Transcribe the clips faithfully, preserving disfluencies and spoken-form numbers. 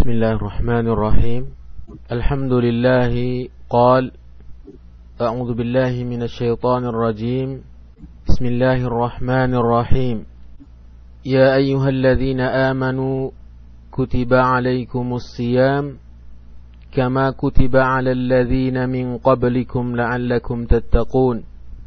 بسم الله الرحمن الرحيم الحمد لله قال أعوذ بالله من الشيطان الرجيم بسم الله الرحمن الرحيم يا أيها الذين آمنوا كتب عليكم الصيام كما كتب على الذين من قبلكم لعلكم تتقون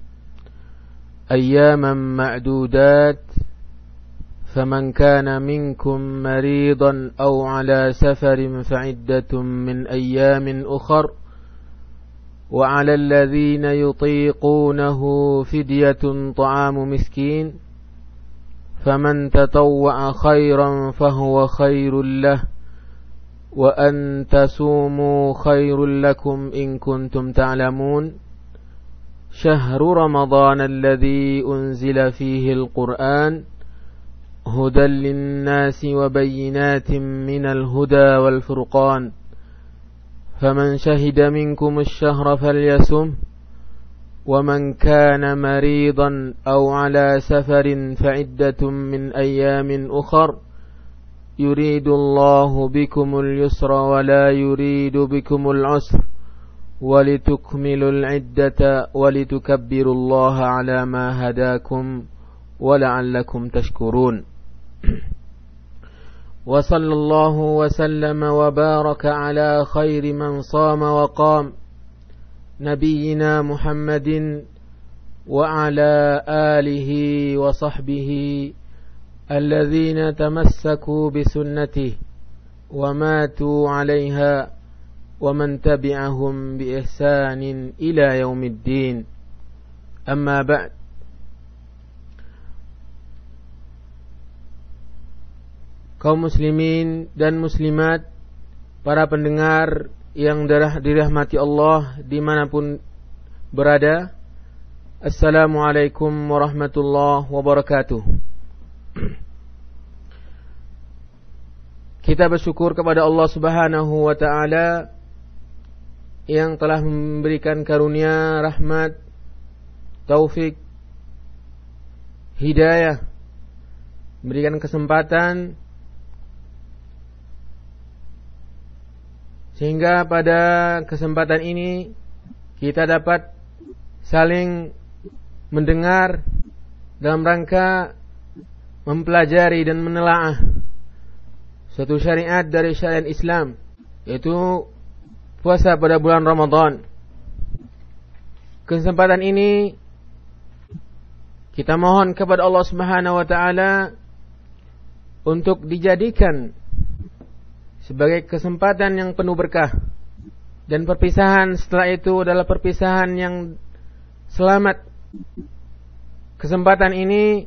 أياما معدودات فمن كان منكم مريضا أو على سفر فعدة من أيام أخر وعلى الذين يطيقونه فدية طعام مسكين فمن تطوع خيرا فهو خير له وأن تصوموا خير لكم إن كنتم تعلمون شهر رمضان الذي أنزل فيه القرآن هدى للناس وبينات من الهدى والفرقان فمن شهد منكم الشهر فليصم ومن كان مريضا أو على سفر فعدة من أيام أخر يريد الله بكم اليسر ولا يريد بكم العسر ولتكملوا العدة ولتكبروا الله على ما هداكم ولعلكم تشكرون وصلى الله وسلم وبارك على خير من صام وقام نبينا محمد وعلى آله وصحبه الذين تمسكوا بسنته وماتوا عليها ومن تبعهم بإحسان إلى يوم الدين أما بعد. Kaum muslimin dan muslimat, para pendengar yang dirahmati Allah dimanapun berada, Assalamualaikum warahmatullahi wabarakatuh. Kita bersyukur kepada Allah subhanahu wa ta'ala yang telah memberikan karunia, rahmat, taufik, hidayah, memberikan kesempatan sehingga pada kesempatan ini kita dapat saling mendengar dalam rangka mempelajari dan menelaah suatu syariat dari syariat Islam, yaitu puasa pada bulan Ramadan. Kesempatan ini kita mohon kepada Allah Subhanahu wa taala untuk dijadikan sebagai kesempatan yang penuh berkah, dan perpisahan setelah itu adalah perpisahan yang selamat. Kesempatan ini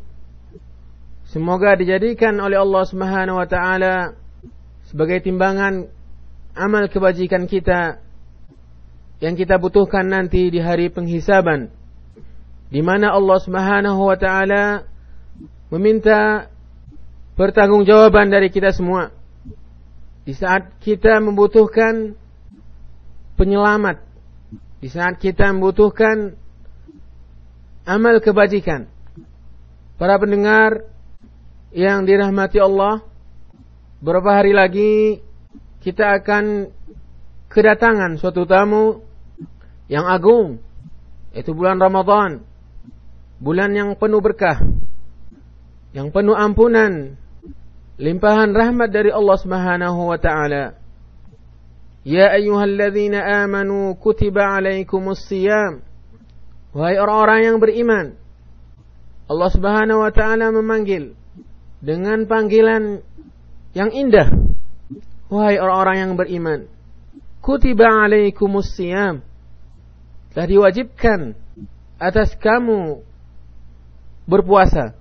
semoga dijadikan oleh Allah Subhanahu wa taala sebagai timbangan amal kebajikan kita yang kita butuhkan nanti di hari penghisaban, di mana Allah Subhanahu wa taala meminta pertanggungjawaban dari kita semua. Di saat kita membutuhkan penyelamat, di saat kita membutuhkan amal kebajikan. Para pendengar yang dirahmati Allah, beberapa hari lagi kita akan kedatangan suatu tamu yang agung, yaitu bulan Ramadan, bulan yang penuh berkah, yang penuh ampunan, limpahan rahmat dari Allah Subhanahu wa ta'ala. Ya ayyuhalladzina amanu kutiba alaikumus siyam. Wahai orang-orang yang beriman, Allah Subhanahu wa ta'ala memanggil dengan panggilan yang indah. Wahai orang-orang yang beriman, kutiba alaikumus siyam. Telah diwajibkan atas kamu berpuasa.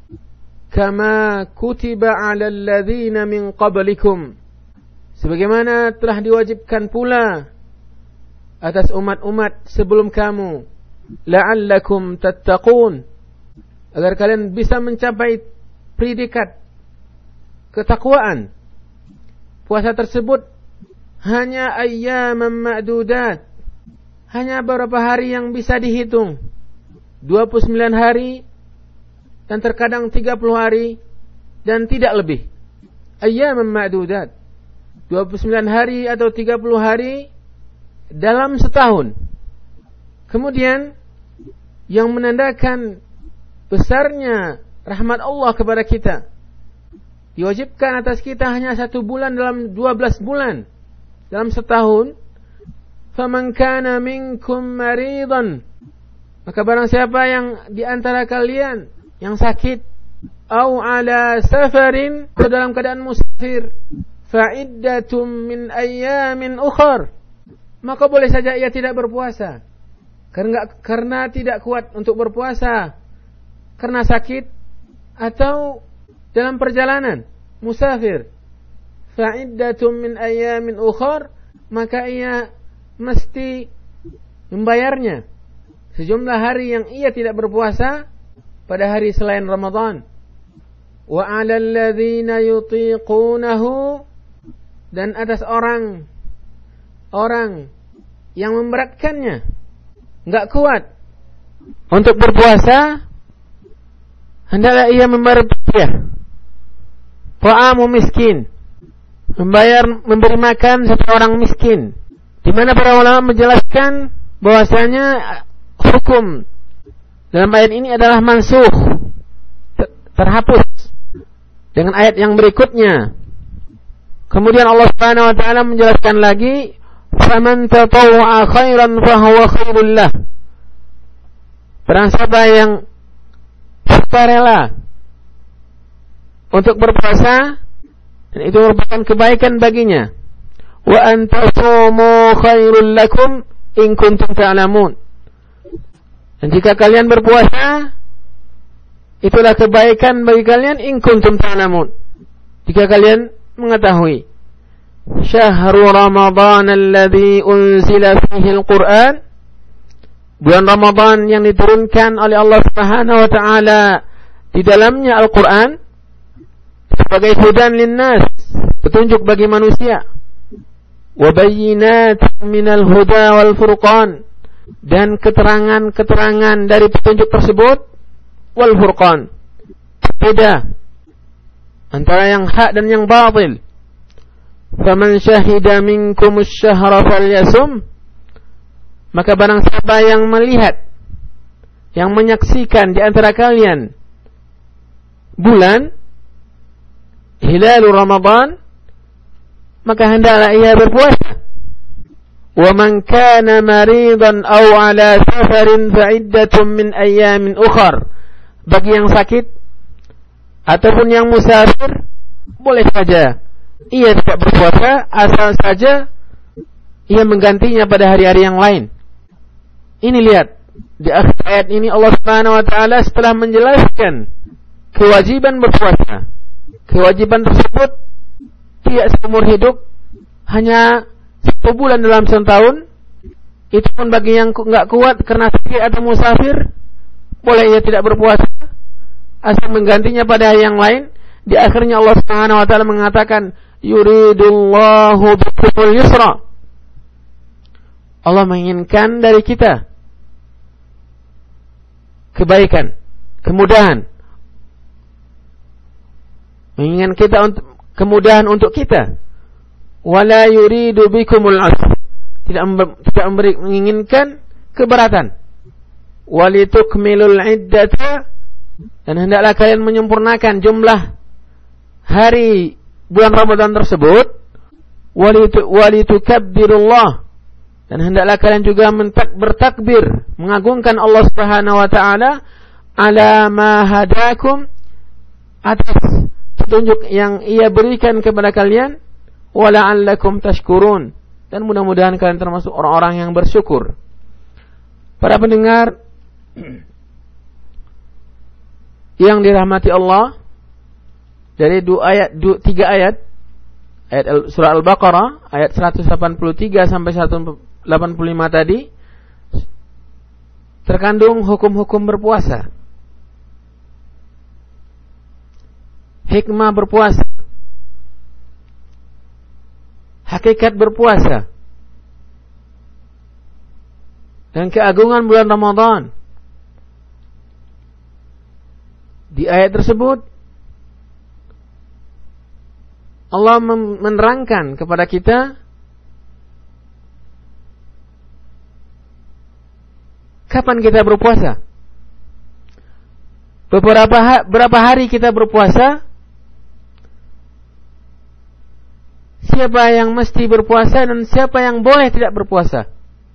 Kama kutiba 'alal ladzina min qablikum, sebagaimana telah diwajibkan pula atas umat-umat sebelum kamu, la'allakum tattaqun, agar kalian bisa mencapai predikat ketakwaan. Puasa tersebut hanya ayyaman ma'dudat, hanya beberapa hari yang bisa dihitung, dua puluh sembilan hari dan terkadang tiga puluh hari dan tidak lebih. Ayyaman ma'dudat, dua puluh sembilan hari atau tiga puluh hari dalam setahun. Kemudian yang menandakan besarnya rahmat Allah kepada kita, diwajibkan atas kita hanya satu bulan dalam dua belas bulan dalam setahun. Faman kana minkum maridan, maka barang siapa yang di antara kalian yang sakit, au ala safarin, atau dalam keadaan musafir, fa iddatum min ayyamin ukhar, maka boleh saja ia tidak berpuasa karena karena tidak kuat untuk berpuasa karena sakit atau dalam perjalanan musafir. Fa iddatum min ayyamin ukhar, maka ia mesti membayarnya sejumlah hari yang ia tidak berpuasa pada hari selain Ramadan. Wa 'alal ladzina yutiqunahu, dan atas orang orang yang memberatkannya, enggak kuat untuk berpuasa, hendaklah ia membayar fidyah, ta'amu miskin, membayar memberi makan satu orang miskin. Di mana para ulama menjelaskan bahwasanya hukum dalam ayat ini adalah mansukh, terhapus dengan ayat yang berikutnya. Kemudian Allah Subhanahu wa taala menjelaskan lagi, faman tatawwa'a khairan fahuwa khairul lah. Barang siapa yang sukarela untuk berpuasa, dan itu merupakan kebaikan baginya. Wa antasumu khairul lakum in kuntum ta'lamun. Dan jika kalian berpuasa, itulah kebaikan bagi kalian in kuntum ta'lamun, jika kalian mengetahui. Syahrul Ramadan alladzi unzila fihi al-Qur'an, bulan Ramadan yang diturunkan oleh Allah Subhanahu wa taala di dalamnya Al-Qur'an, sebagai hudan linnas, petunjuk bagi manusia, wa bayyinatin minal huda wal furqan, dan keterangan-keterangan dari petunjuk tersebut, wal furqan, beda antara yang hak dan yang batil. Faman syahida minkum asy-syahra falyasum, maka barang siapa yang melihat, yang menyaksikan di antara kalian bulan hilalul Ramadan, maka hendaklah ia berpuasa. Wa man kana maridan aw ala safarin fa iddatun min ayyamin ukhar, bagi yang sakit ataupun yang musafir, boleh saja ia tidak berpuasa, asal saja ia menggantinya pada hari-hari yang lain. Ini lihat, di akhir ayat ini Allah Subhanahu wa taala setelah menjelaskan kewajiban berpuasa, kewajiban tersebut tidak seumur hidup, hanya satu bulan dalam setahun. Itu pun bagi yang enggak kuat karena sakit atau musafir, boleh ia tidak berpuasa, asal menggantinya pada hari yang lain. Di akhirnya Allah Subhanahu wa taala mengatakan, yuridullahu bikumul yusra, Allah menginginkan dari kita kebaikan, kemudahan, menginginkan kita untuk kemudahan untuk kita. Wala yuridu bikumul usra, tidak tidak memberi, menginginkan keberatan. Walitukmilul iddata, dan hendaklah kalian menyempurnakan jumlah hari bulan Ramadan tersebut. Walitukabbirullah, dan hendaklah kalian juga mentak, bertakbir, mengagungkan Allah Subhanahu wa taala ala ma hadakum, atas petunjuk yang ia berikan kepada kalian, wala'allakum tashkurun, dan mudah-mudahan kalian termasuk orang-orang yang bersyukur. Para pendengar yang dirahmati Allah, dari dua ayat, dua, tiga ayat, ayat surah Al-Baqarah ayat seratus delapan puluh tiga sampai seratus delapan puluh lima tadi terkandung hukum-hukum berpuasa, hikmah berpuasa, hakikat berpuasa, dan keagungan bulan Ramadan. Di ayat tersebut Allah menerangkan kepada kita kapan kita berpuasa. Beberapa berapa hari kita berpuasa. Siapa yang mesti berpuasa dan siapa yang boleh tidak berpuasa.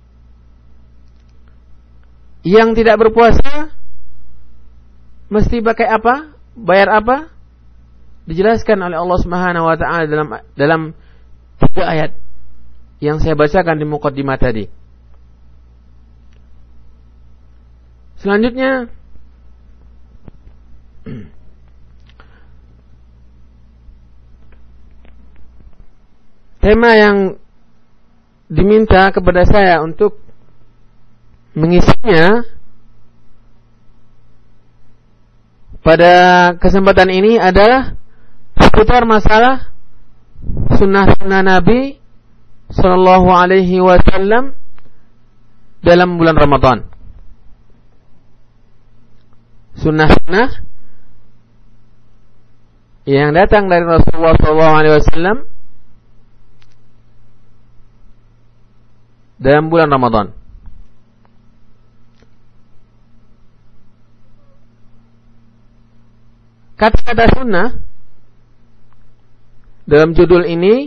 Yang tidak berpuasa mesti pakai apa? Bayar apa? Dijelaskan oleh Allah Subhanahu wa taala dalam dalam tiga ayat yang saya bacakan di muqaddimah tadi. Selanjutnya tema yang diminta kepada saya untuk mengisinya pada kesempatan ini adalah seputar masalah sunnah-sunnah Nabi Sallallahu Alaihi Wasallam dalam bulan Ramadan. Sunnah-sunnah yang datang dari Rasulullah Sallallahu Alaihi Wasallam dalam bulan Ramadan. Kata-kata sunnah dalam judul ini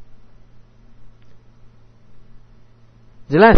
jelas.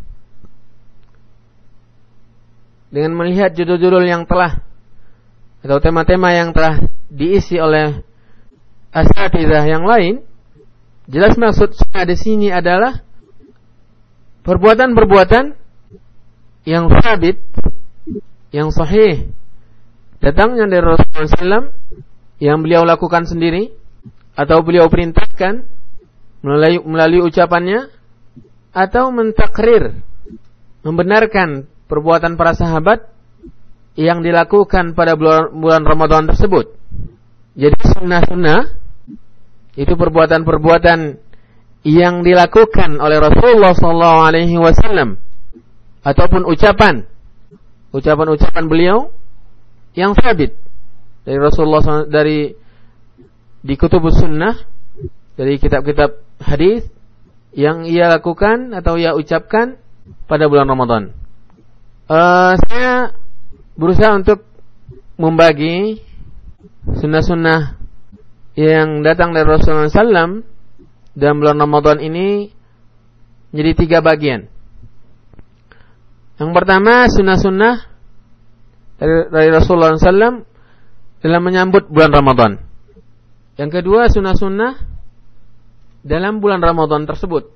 Dengan melihat judul-judul yang telah atau tema-tema yang telah diisi oleh asatidzah yang lain, jelas maksud sunnah di sini adalah perbuatan-perbuatan yang sabit, yang sahih, datangnya dari Rasulullah shallallahu alaihi wasallam yang beliau lakukan sendiri atau beliau perintahkan melalui, melalui ucapannya, atau mentakrir, membenarkan perbuatan para sahabat yang dilakukan pada bulan, bulan Ramadan tersebut. Jadi sunnah-sunnah itu perbuatan-perbuatan yang dilakukan oleh Rasulullah Sallallahu Alaihi Wasallam ataupun ucapan, ucapan-ucapan beliau yang sabit dari Rasulullah, dari di kutubus sunnah, dari kitab-kitab hadis yang ia lakukan atau ia ucapkan pada bulan Ramadan. Uh, saya berusaha untuk membagi sunnah-sunnah yang datang dari Rasulullah shallallahu alaihi wasallam dalam bulan Ramadan ini menjadi tiga bagian. Yang pertama, sunnah-sunnah dari, dari Rasulullah shallallahu alaihi wasallam dalam menyambut bulan Ramadan. Yang kedua, sunnah-sunnah dalam bulan Ramadan tersebut.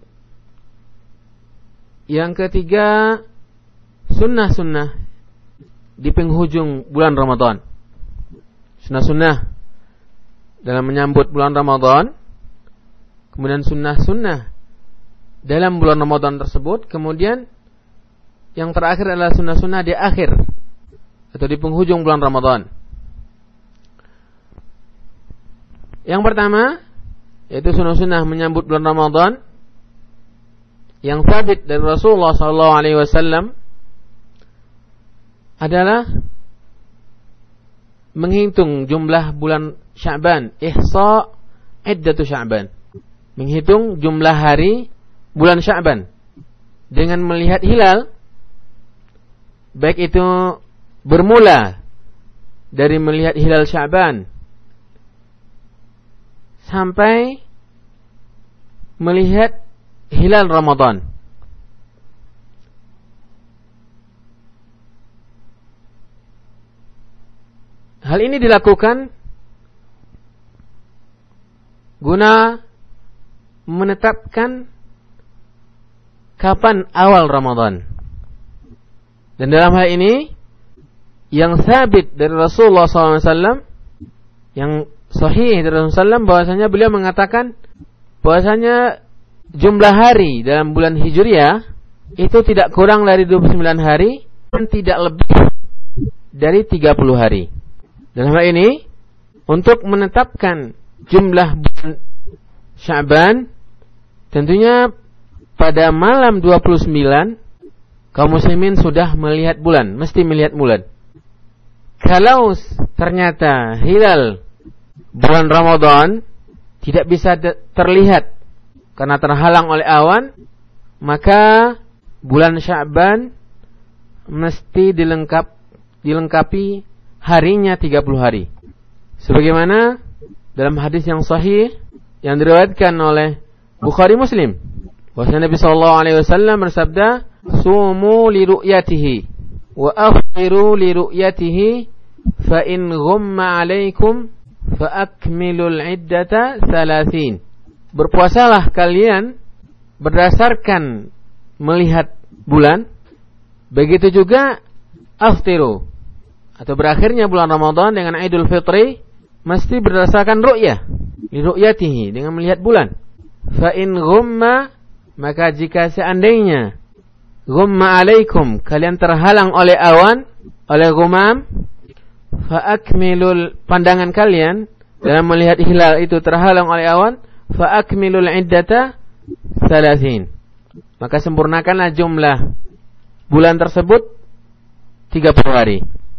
Yang ketiga, sunnah-sunnah di penghujung bulan Ramadan. Sunnah-sunnah dalam menyambut bulan Ramadan, kemudian sunnah-sunnah dalam bulan Ramadan tersebut, kemudian yang terakhir adalah sunnah-sunnah di akhir atau di penghujung bulan Ramadan. Yang pertama yaitu sunnah-sunnah menyambut bulan Ramadan yang sabit dari Rasulullah Sallallahu Alaihi Wasallam adalah menghitung jumlah bulan Sya'ban, ihsa iddatu Sya'ban, menghitung jumlah hari bulan Sya'ban dengan melihat hilal, baik itu bermula dari melihat hilal Sya'ban sampai melihat hilal Ramadan. Hal ini dilakukan guna menetapkan kapan awal Ramadan. Dan dalam hal ini yang sabit dari Rasulullah sallallahu alaihi wasallam, yang sahih dari Rasulullah sallallahu alaihi wasallam, bahwasanya beliau mengatakan bahwasanya jumlah hari dalam bulan Hijriah itu tidak kurang dari dua puluh sembilan hari dan tidak lebih dari tiga puluh hari. Dalam hal ini, untuk menetapkan jumlah bulan Sya'ban, tentunya pada malam dua puluh sembilan kaum muslimin sudah melihat bulan, mesti melihat bulan. Kalau ternyata hilal bulan Ramadan tidak bisa terlihat karena terhalang oleh awan, maka bulan Sya'ban mesti dilengkap, dilengkapi harinya tiga puluh hari. Sebagaimana dalam hadis yang sahih yang diriwayatkan oleh Bukhari Muslim, bahwasanya Nabi sallallahu alaihi wasallam bersabda, "Sumu li ru'yatihi wa afṭiru li ru'yatihi, fa in ghumma 'alaikum fa akmilul 'iddata thalathin." Berpuasalah kalian berdasarkan melihat bulan, begitu juga aftiru, atau berakhirnya bulan Ramadan dengan Idul Fitri, mesti berdasarkan ru'yah, li ru'yatihi, dengan melihat bulan. Fa in ghumma, maka jika seandainya ghumma 'alaikum, kalian terhalang oleh awan, oleh ghumam, fa akmilul, pandangan kalian dalam melihat hilal itu terhalang oleh awan, fa akmilul 'iddata thalathin, maka sempurnakanlah jumlah bulan tersebut tiga puluh hari.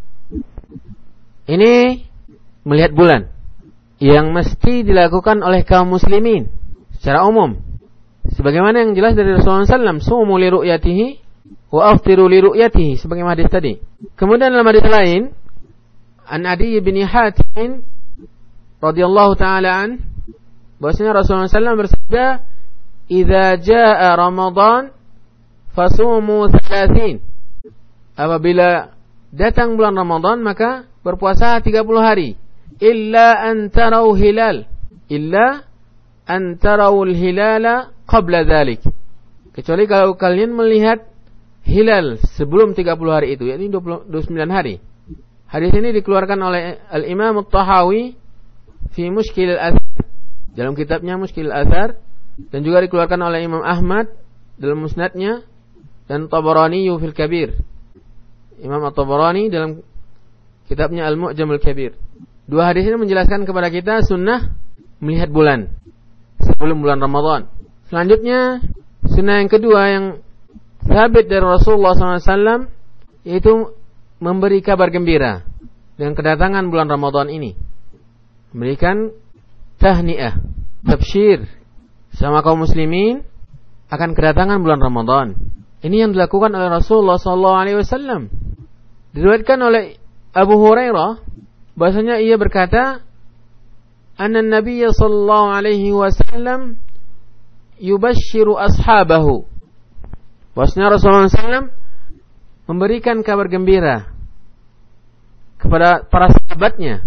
Ini melihat bulan yang mesti dilakukan oleh kaum muslimin secara umum, sebagaimana yang jelas dari Rasulullah sallallahu alaihi wasallam, sumu li ru'yatihi wa aftiru li ru'yatihi, sebagaimana hadis tadi. Kemudian dalam hadis lain, an Adi bin Hatim radhiyallahu taala an, bahwasanya Rasulullah sallallahu alaihi wasallam bersabda, "Idza jaa Ramadan fasumu thalathin." Apabila datang bulan Ramadan, maka berpuasa tiga puluh hari. Illa an tarau hilal, illa an tarau hilala qabla dzalik, kecuali kalau kalian melihat hilal sebelum tiga puluh hari itu, yakni dua puluh sembilan hari. Hadis ini dikeluarkan oleh Al-Imam At-Tahawi fi Mushkil Al-Athar, dalam kitabnya Mushkil Al-Athar, dan juga dikeluarkan oleh Imam Ahmad dalam Musnadnya, dan Tabarani fil Kabir, Imam At-Tabarani dalam kitabnya Al-Mu'jam Al-Kabir. Dua hadis ini menjelaskan kepada kita sunnah melihat bulan sebelum bulan Ramadan. Selanjutnya, sunnah yang kedua yang sabit dari Rasulullah sallallahu alaihi wasallam, yaitu memberi kabar gembira dengan kedatangan bulan Ramadan ini. Memberikan tahniah, tabsyir sama kaum muslimin akan kedatangan bulan Ramadan. Ini yang dilakukan oleh Rasulullah sallallahu alaihi wasallam. Diriwayatkan oleh Abu Hurairah bahasanya ia berkata, "Anna Nabiy sallallahu alaihi wasallam yubashshiru ashabahu." Bahasanya Rasulullah sallallahu alaihi wasallam memberikan kabar gembira kepada para sahabatnya.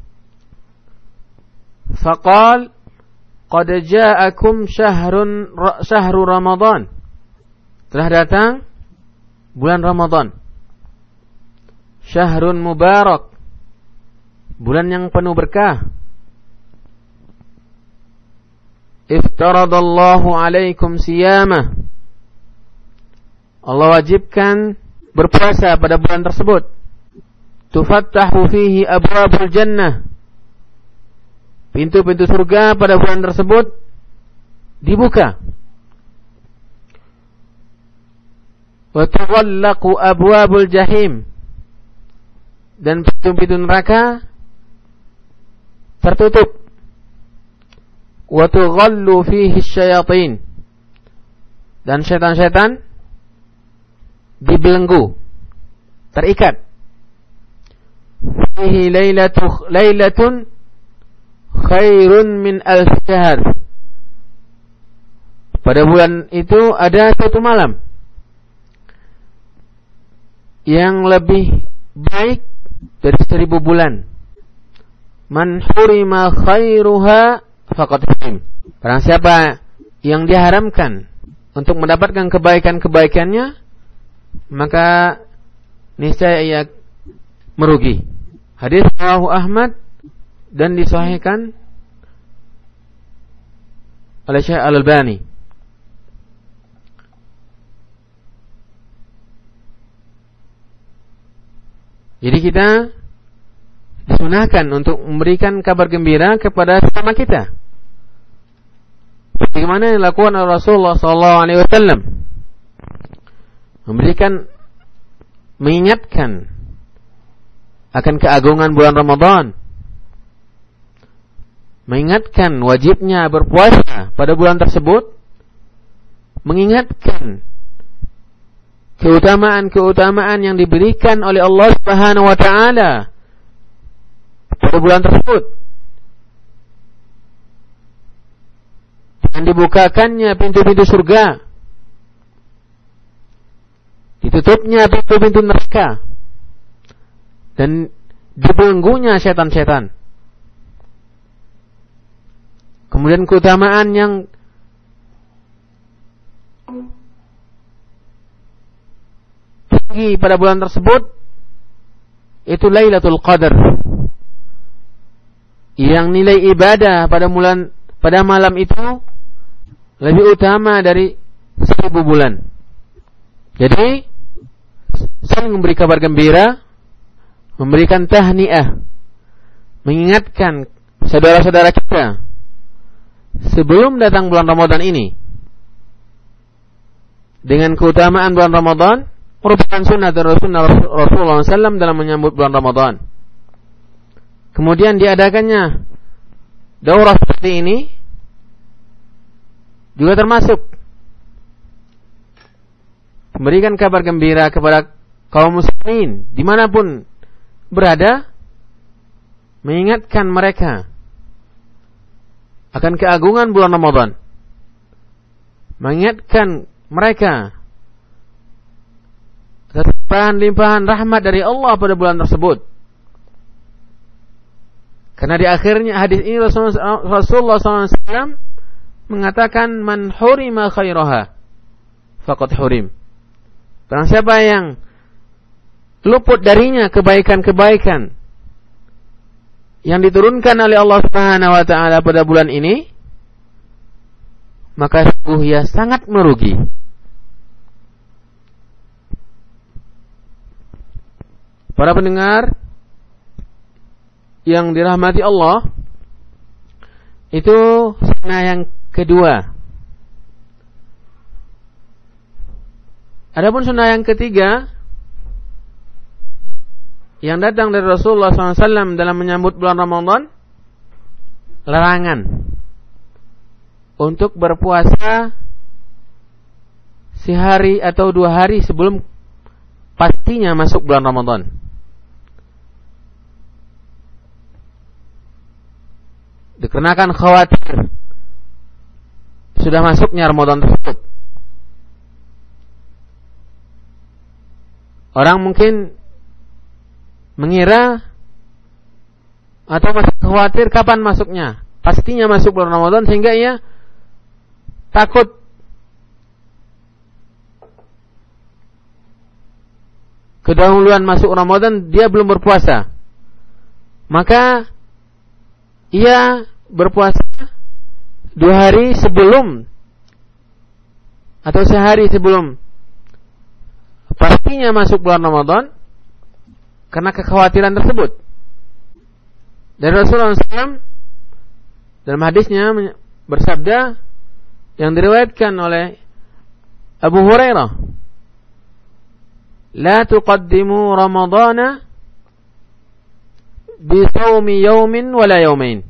Faqal, "Qad ja'akum syahrun syahru Ramadan." Telah datang bulan Ramadan. Syahrun mubarak, bulan yang penuh berkah. Iftaradallahu alaikum siyamah, Allah wajibkan berpuasa pada bulan tersebut. Tufattahu fihi abwabul jannah, pintu-pintu surga pada bulan tersebut dibuka. Wa tughallaqu abwabul jahim, dan pintu-pintu neraka tertutup. Wa tughallu fihi syayatin, dan setan-setan dibelenggu, terikat. Fihi lailatu lailatun khairun min alf syahr, pada bulan itu ada satu malam yang lebih baik dari seribu bulan. Man hurima khairuha faqad hurim, barang siapa yang diharamkan untuk mendapatkan kebaikan-kebaikannya, maka niscaya ia merugi. Hadis rawahu Ahmad dan disahihkan oleh Syekh Al-Albani. Jadi kita disunahkan untuk memberikan kabar gembira kepada sesama kita, bagaimana yang dilakukan oleh Rasulullah sallallahu alaihi wasallam, memberikan, mengingatkan akan keagungan bulan Ramadan, mengingatkan wajibnya berpuasa pada bulan tersebut, mengingatkan keutamaan-keutamaan yang diberikan oleh Allah Subhanahu wa taala pada bulan tersebut. Dan dibukakannya pintu-pintu surga, ditutupnya pintu-pintu neraka, dan dibelenggunya setan-setan. Kemudian keutamaan yang tinggi pada bulan tersebut itu Lailatul Qadar, yang nilai ibadah pada bulan pada malam itu lebih utama dari seribu bulan. Jadi saling memberi kabar gembira, memberikan tahniah, mengingatkan saudara-saudara kita sebelum datang bulan Ramadan ini dengan keutamaan bulan Ramadan, merupakan sunnah dari Rasulullah shallallahu alaihi wasallam dalam menyambut bulan Ramadan. Kemudian diadakannya daurah seperti ini juga termasuk memberikan kabar gembira kepada kaum muslimin dimanapun berada, mengingatkan mereka akan keagungan bulan Ramadan, mengingatkan mereka limpahan-limpahan rahmat dari Allah pada bulan tersebut. Karena di akhirnya hadis ini Rasulullah shallallahu alaihi wasallam mengatakan, man hurima khairaha faqad hurim. Barang siapa yang luput darinya kebaikan-kebaikan yang diturunkan oleh Allah Subhanahu wa taala pada bulan ini, maka sungguh ia sangat merugi. Para pendengar yang dirahmati Allah, itu sunnah yang kedua. Adapun sunnah yang ketiga yang datang dari Rasulullah shallallahu alaihi wasallam dalam menyambut bulan Ramadan, larangan untuk berpuasa sehari atau dua hari sebelum pastinya masuk bulan Ramadan. Dikarenakan khawatir sudah masuknya Ramadan tersebut. Orang mungkin mengira atau masih khawatir kapan masuknya, pastinya masuk bulan Ramadan, sehingga ia takut kedahuluan masuk Ramadan dia belum berpuasa, maka ia berpuasa dua hari sebelum atau sehari sebelum pastinya masuk bulan Ramadan, karena kekhawatiran tersebut. Dan Rasulullah shallallahu alaihi wasallam dalam hadisnya bersabda yang diriwayatkan oleh Abu Hurairah, la tuqaddimu Ramadana bi shaumi yawmin wala yawmain.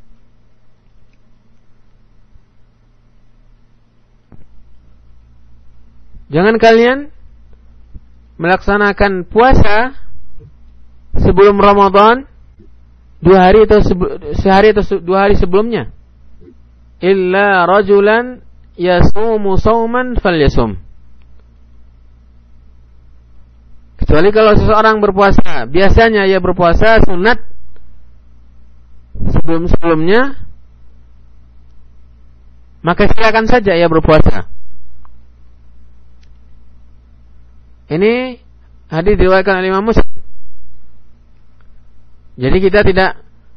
Jangan kalian melaksanakan puasa sebelum Ramadan dua hari atau sehari atau dua hari sebelumnya, illa rajulan yasumu sauman falyasum. Kecuali kalau seseorang berpuasa, biasanya ia berpuasa sunat sebelum-sebelumnya, maka silakan saja ia berpuasa. Ini hadis diriwayatkan oleh Imam Muslim. Jadi kita tidak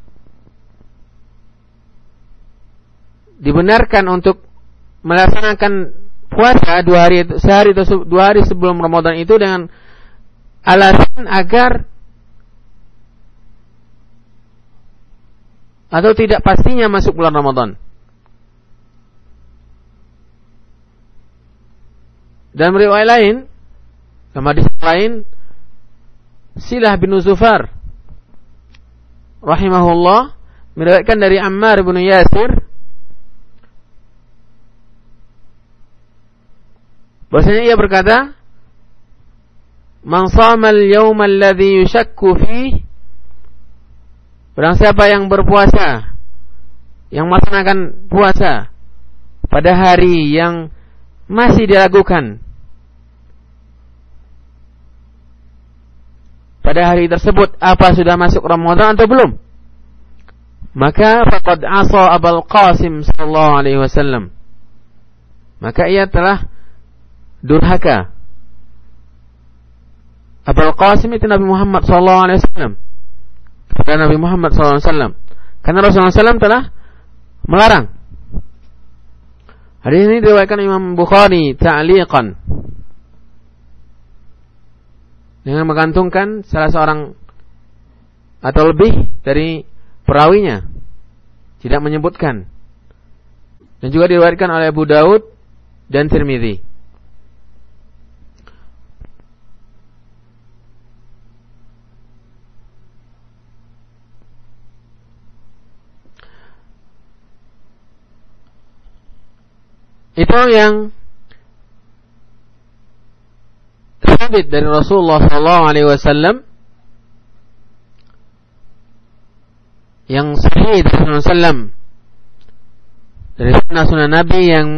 dibenarkan untuk melaksanakan puasa dua hari sehari atau dua hari sebelum Ramadan itu dengan alasan agar atau tidak pastinya masuk bulan Ramadan. Dan riwayat lain, sama hadis lain, Silah bin Zufar rahimahullah meriwayatkan dari Ammar bin Yasir bahwasanya ia berkata, "Man shama al-yawma alladhi yushakku fi," barang siapa yang berpuasa, yang melaksanakan puasa pada hari yang masih diragukan, pada hari tersebut apa sudah masuk Ramadan atau belum, maka faqad asa Abul Qasim sallallahu alaihi wasallam, maka ia telah durhaka. Abul Qasim itu Nabi Muhammad sallallahu alaihi wasallam, dan Nabi Muhammad sallallahu alaihi wasallam, karena Rasulullah sallallahu alaihi wasallam telah melarang. Hadis ini diriwayatkan Imam Bukhari ta'liqan dengan menggantungkan salah seorang atau lebih dari perawinya, tidak menyebutkan, dan juga diriwayatkan oleh Abu Daud dan Tirmidzi. Itu yang sabit dari Rasulullah sallallahu alaihi wasallam, yang sahih dari Rasulullah sallallahu alaihi wasallam, dari sunnah-sunnah Nabi yang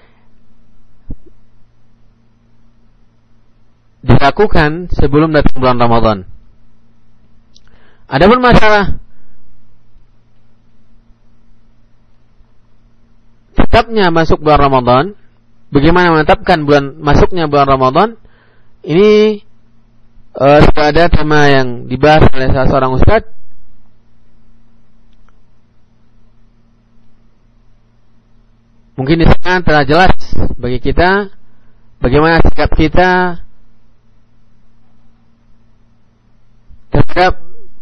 dilakukan sebelum datang bulan Ramadan. Adapun masalah tetapnya masuk bulan Ramadan, bagaimana menetapkan bulan masuknya bulan Ramadan, ini uh, sudah ada tema yang dibahas oleh salah seorang ustaz. Mungkin di sana telah jelas bagi kita bagaimana sikap kita terhadap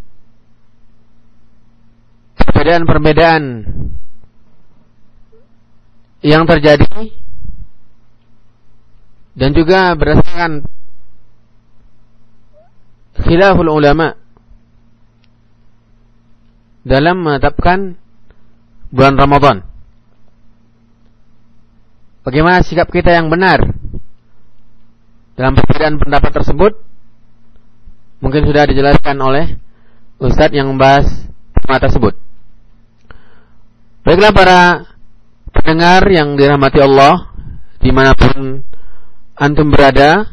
perbedaan-perbedaan yang terjadi, dan juga berdasarkan khilaful ulama dalam menetapkan bulan Ramadan. Bagaimana sikap kita yang benar dalam perbedaan pendapat tersebut, mungkin sudah dijelaskan oleh ustadz yang membahas tema tersebut. Baiklah para pendengar yang dirahmati Allah, dimanapun antum berada,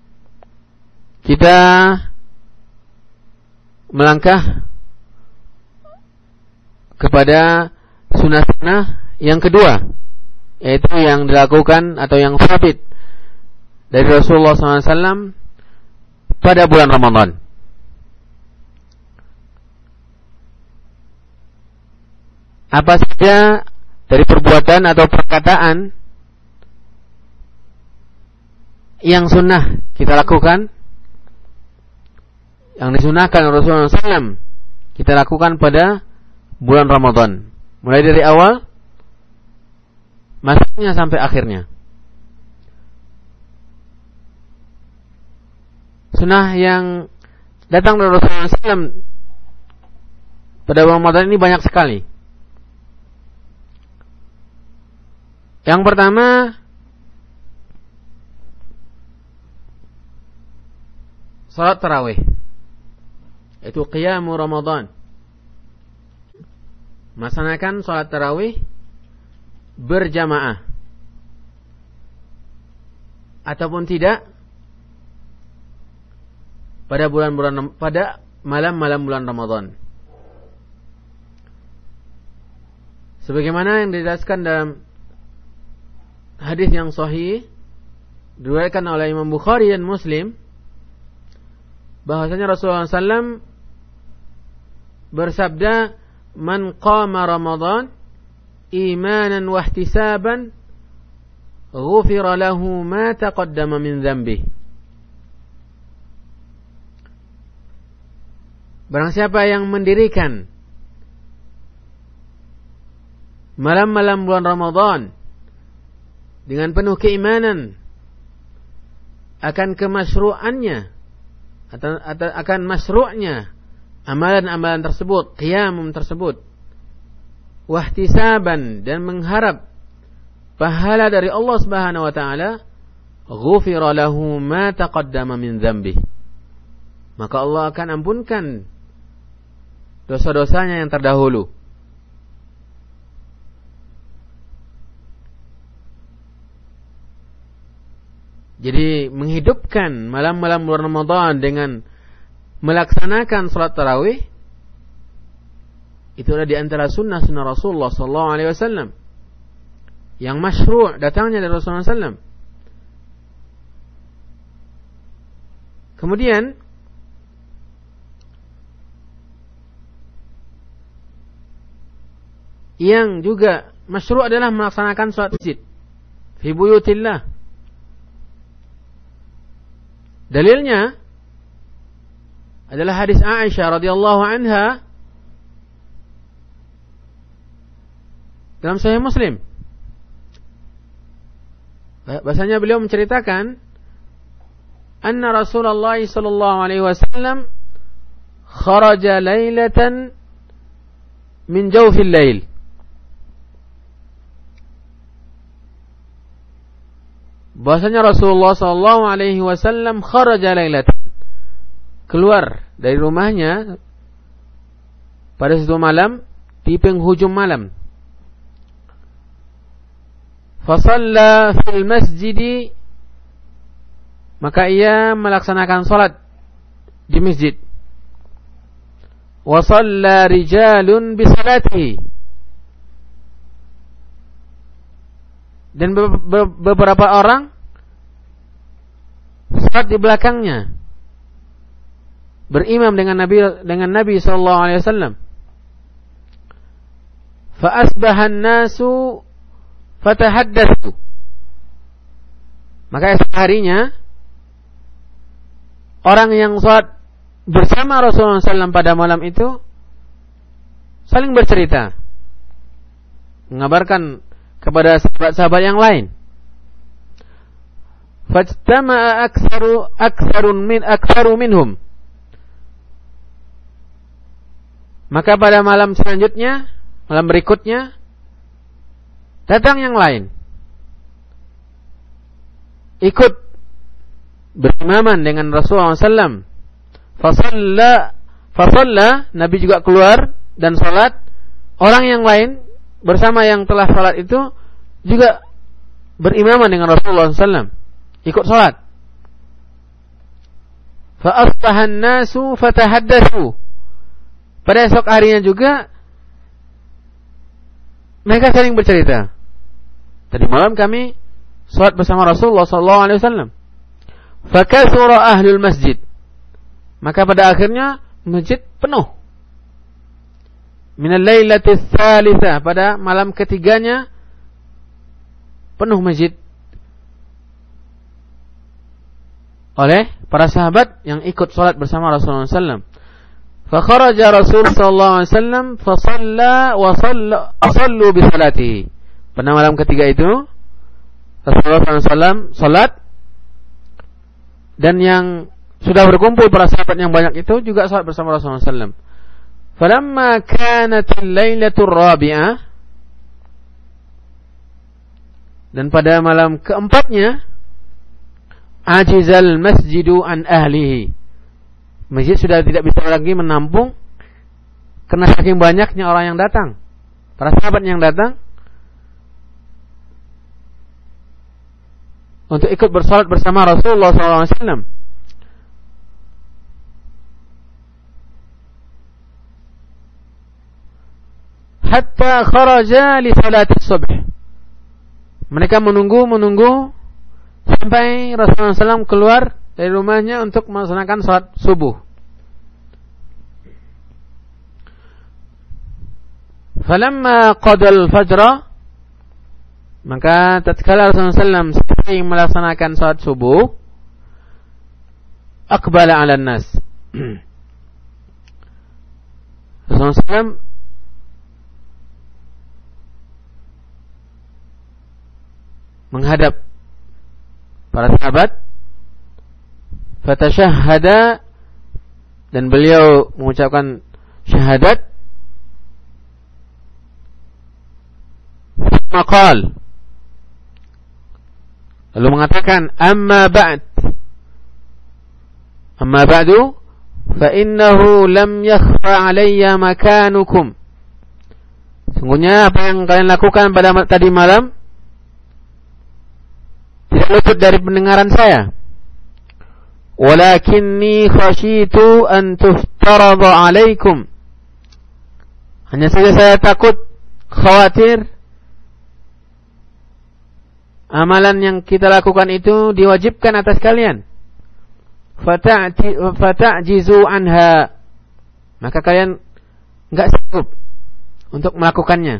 kita melangkah kepada sunnah-sunnah yang kedua, yaitu yang dilakukan atau yang sabit dari Rasulullah sallallahu alaihi wasallam pada bulan Ramadan. Apa saja dari perbuatan atau perkataan yang sunnah kita lakukan, yang disunahkan Rasulullah sallallahu alaihi wasallam kita lakukan pada bulan Ramadan, mulai dari awal masuknya sampai akhirnya. Sunnah yang datang dari Rasulullah sallallahu alaihi wasallam pada bulan Ramadan ini banyak sekali. Yang pertama, salat tarawih, yaitu qiyamu Ramadan. Melaksanakan salat tarawih berjamaah ataupun tidak pada bulan-bulan pada malam-malam bulan Ramadan. Sebagaimana yang dijelaskan dalam hadis yang sahih diriwayatkan oleh Imam Bukhari dan Muslim, bahwasanya Rasulullah sallallahu alaihi wasallam bersabda, "Man qama Ramadan imanan wa ihtisaban, ghufira lahu ma taqaddama min dhanbihi." Barang siapa yang mendirikan malam-malam bulan Ramadan dengan penuh keimanan akan kemasyru'annya atau, atau akan masyru'nya amalan-amalan tersebut, qiyamum tersebut, wahtisaban, dan mengharap pahala dari Allah Subhanahu wa taala, ghufira lahu ma taqaddama min dzambi, maka Allah akan ampunkan dosa-dosanya yang terdahulu. Jadi menghidupkan malam-malam bulan Ramadan dengan melaksanakan salat tarawih itu adalah di antara sunnah-sunnah Rasulullah sallallahu alaihi wasallam yang masyru' datangnya dari Rasulullah sallallahu alaihi wasallam. Kemudian yang juga masyru' adalah melaksanakan salat masjid fi buyutillah. Dalilnya adalah hadis Aisyah radhiyallahu anha dalam Sahih Muslim. Bahasanya beliau menceritakan anna Rasulullah sallallahu alaihi wasallam kharaja lailatan min jawfil lail. Bahasanya Rasulullah sallallahu alaihi wasallam kharaja lailatan, keluar dari rumahnya pada suatu malam di penghujung malam. Fa shalla fil masjid, maka ia melaksanakan salat di masjid. Wa shalla rijalun bi salatihi, dan beberapa orang salat di belakangnya, berimam dengan Nabi dengan Nabi sallallahu alaihi wasallam. Fa asbahan nasu fatahaddatsu, maka esok harinya orang yang salat bersama Rasulullah sallallahu alaihi wasallam pada malam itu saling bercerita, mengabarkan kepada sahabat-sahabat yang lain. Fajtama'a aktsaru aktsarun min aktsaru minhum, maka pada malam selanjutnya, malam berikutnya, datang yang lain, ikut berimaman dengan Rasulullah sallallahu alaihi wasallam. Fasalla fasalla, Nabi juga keluar dan salat. Orang yang lain bersama yang telah salat itu juga berimaman dengan Rasulullah sallallahu alaihi wasallam, ikut salat. Fa asbahan nasu fatahaddatsu, pada esok harinya juga mereka saling bercerita, tadi malam kami salat bersama Rasulullah sallallahu alaihi wasallam. Fa kathura ahlul masjid, maka pada akhirnya masjid penuh. Minal lailatis tsalitsah, pada malam ketiganya penuh masjid oleh para sahabat yang ikut salat bersama Rasulullah sallallahu alaihi wasallam. Fa kharaja Rasul sallallahu alaihi wasallam fa shalla wa shalla asallu bi salatihi. Pada malam ketiga itu Rasulullah sallallahu alaihi wasallam salat, dan yang sudah berkumpul para sahabat yang banyak itu juga salat bersama Rasulullah sallallahu alaihi wasallam. Falamma kanat al-lailatur rabi'ah, dan pada malam keempatnya, ajizal masjidu an ahlihi, masjid sudah tidak bisa lagi menampung karena saking banyaknya orang yang datang, para sahabat yang datang untuk ikut bersalat bersama Rasulullah sallallahu alaihi wasallam. Hatta kharaja li salati subh, mereka menunggu menunggu sampai Rasulullah sallallahu alaihi wasallam keluar dari rumahnya untuk melaksanakan salat subuh. Falamma qadal fajra, maka tatkala Rasulullah sallallahu alaihi wasallam selesai melaksanakan salat subuh, aqbala 'alan nas, Rasulullah sallallahu alaihi wasallam menghadap para sahabat, fatashahhada, dan beliau mengucapkan syahadat, maqal. Lalu mengatakan, amma ba'd. Amma ba'du, fa innahu lam yakhfa alayya makanukum. Sungguhnya apa yang kalian lakukan pada tadi malam tidak luput dari pendengaran saya. Walakinni khashitu an tuftarada alaikum. Hanya saja saya takut, khawatir amalan yang kita lakukan itu diwajibkan atas kalian. Fata'jizu anha. Maka kalian enggak sanggup untuk melakukannya.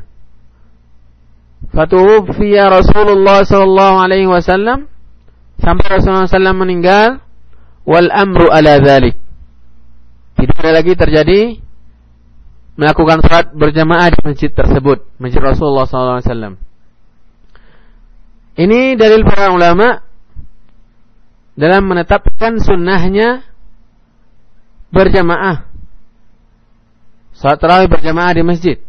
Fatuwfiya Rasulullah sallallahu alaihi wasallam, sampai Rasulullah sallallahu alaihi wasallam meninggal. Wal amru ala dzalik. Tidak ada lagi terjadi melakukan salat berjamaah di masjid tersebut, masjid Rasulullah sallallahu alaihi wasallam. Ini dalil para ulama dalam menetapkan sunnahnya berjamaah, salat tarawih berjamaah di masjid.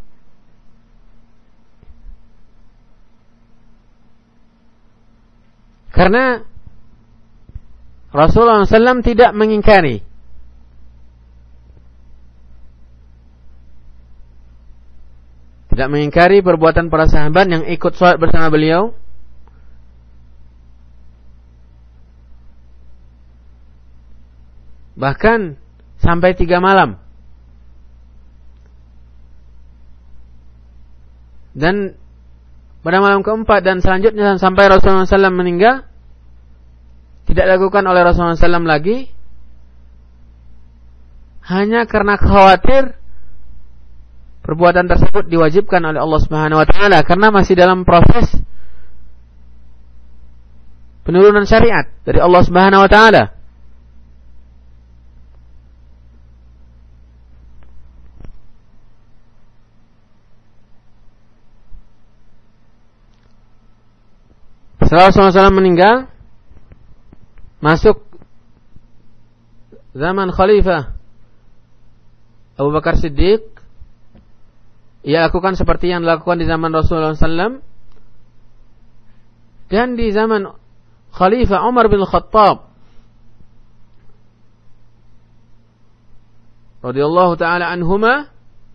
Karena Rasulullah sallallahu alaihi wasallam tidak mengingkari tidak mengingkari perbuatan para sahabat yang ikut salat bersama beliau. Bahkan sampai tiga malam. Dan pada malam keempat dan selanjutnya sampai Rasulullah sallallahu alaihi wasallam meninggal, tidak dilakukan oleh Rasulullah sallallahu alaihi wasallam lagi, hanya karena khawatir perbuatan tersebut diwajibkan oleh Allah Subhanahu wa taala, karena masih dalam proses penurunan syariat dari Allah Subhanahu wa taala. Setelah Rasulullah sallallahu alaihi wasallam meninggal, masuk zaman Khalifah Abu Bakar Siddiq. Ia lakukan seperti yang dilakukan di zaman Rasulullah sallallahu alaihi wasallam, dan di zaman Khalifah Umar bin Khattab radhiyallahu taala anhuma,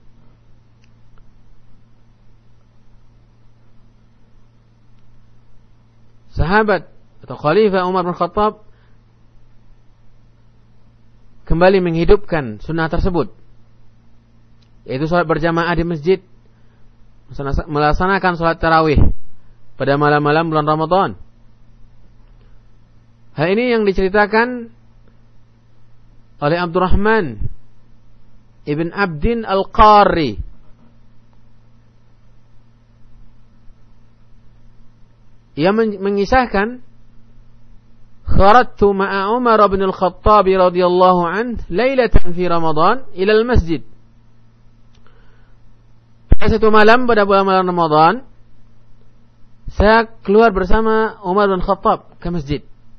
sahabat atau Khalifah Umar bin Khattab kembali menghidupkan sunnah tersebut, yaitu salat berjamaah di masjid, melaksanakan salat tarawih pada malam-malam bulan Ramadan. Hal ini yang diceritakan oleh Abdurrahman Ibn Abdin Al-Qari. Ia mengisahkan, kharajtu ma'a Umar bin Al-Khattab radhiyallahu anhu lailatan fi Ramadan ila al-masjid. Pada satu malam pada bulan Ramadan, saya keluar bersama Umar bin Khattab ke masjid.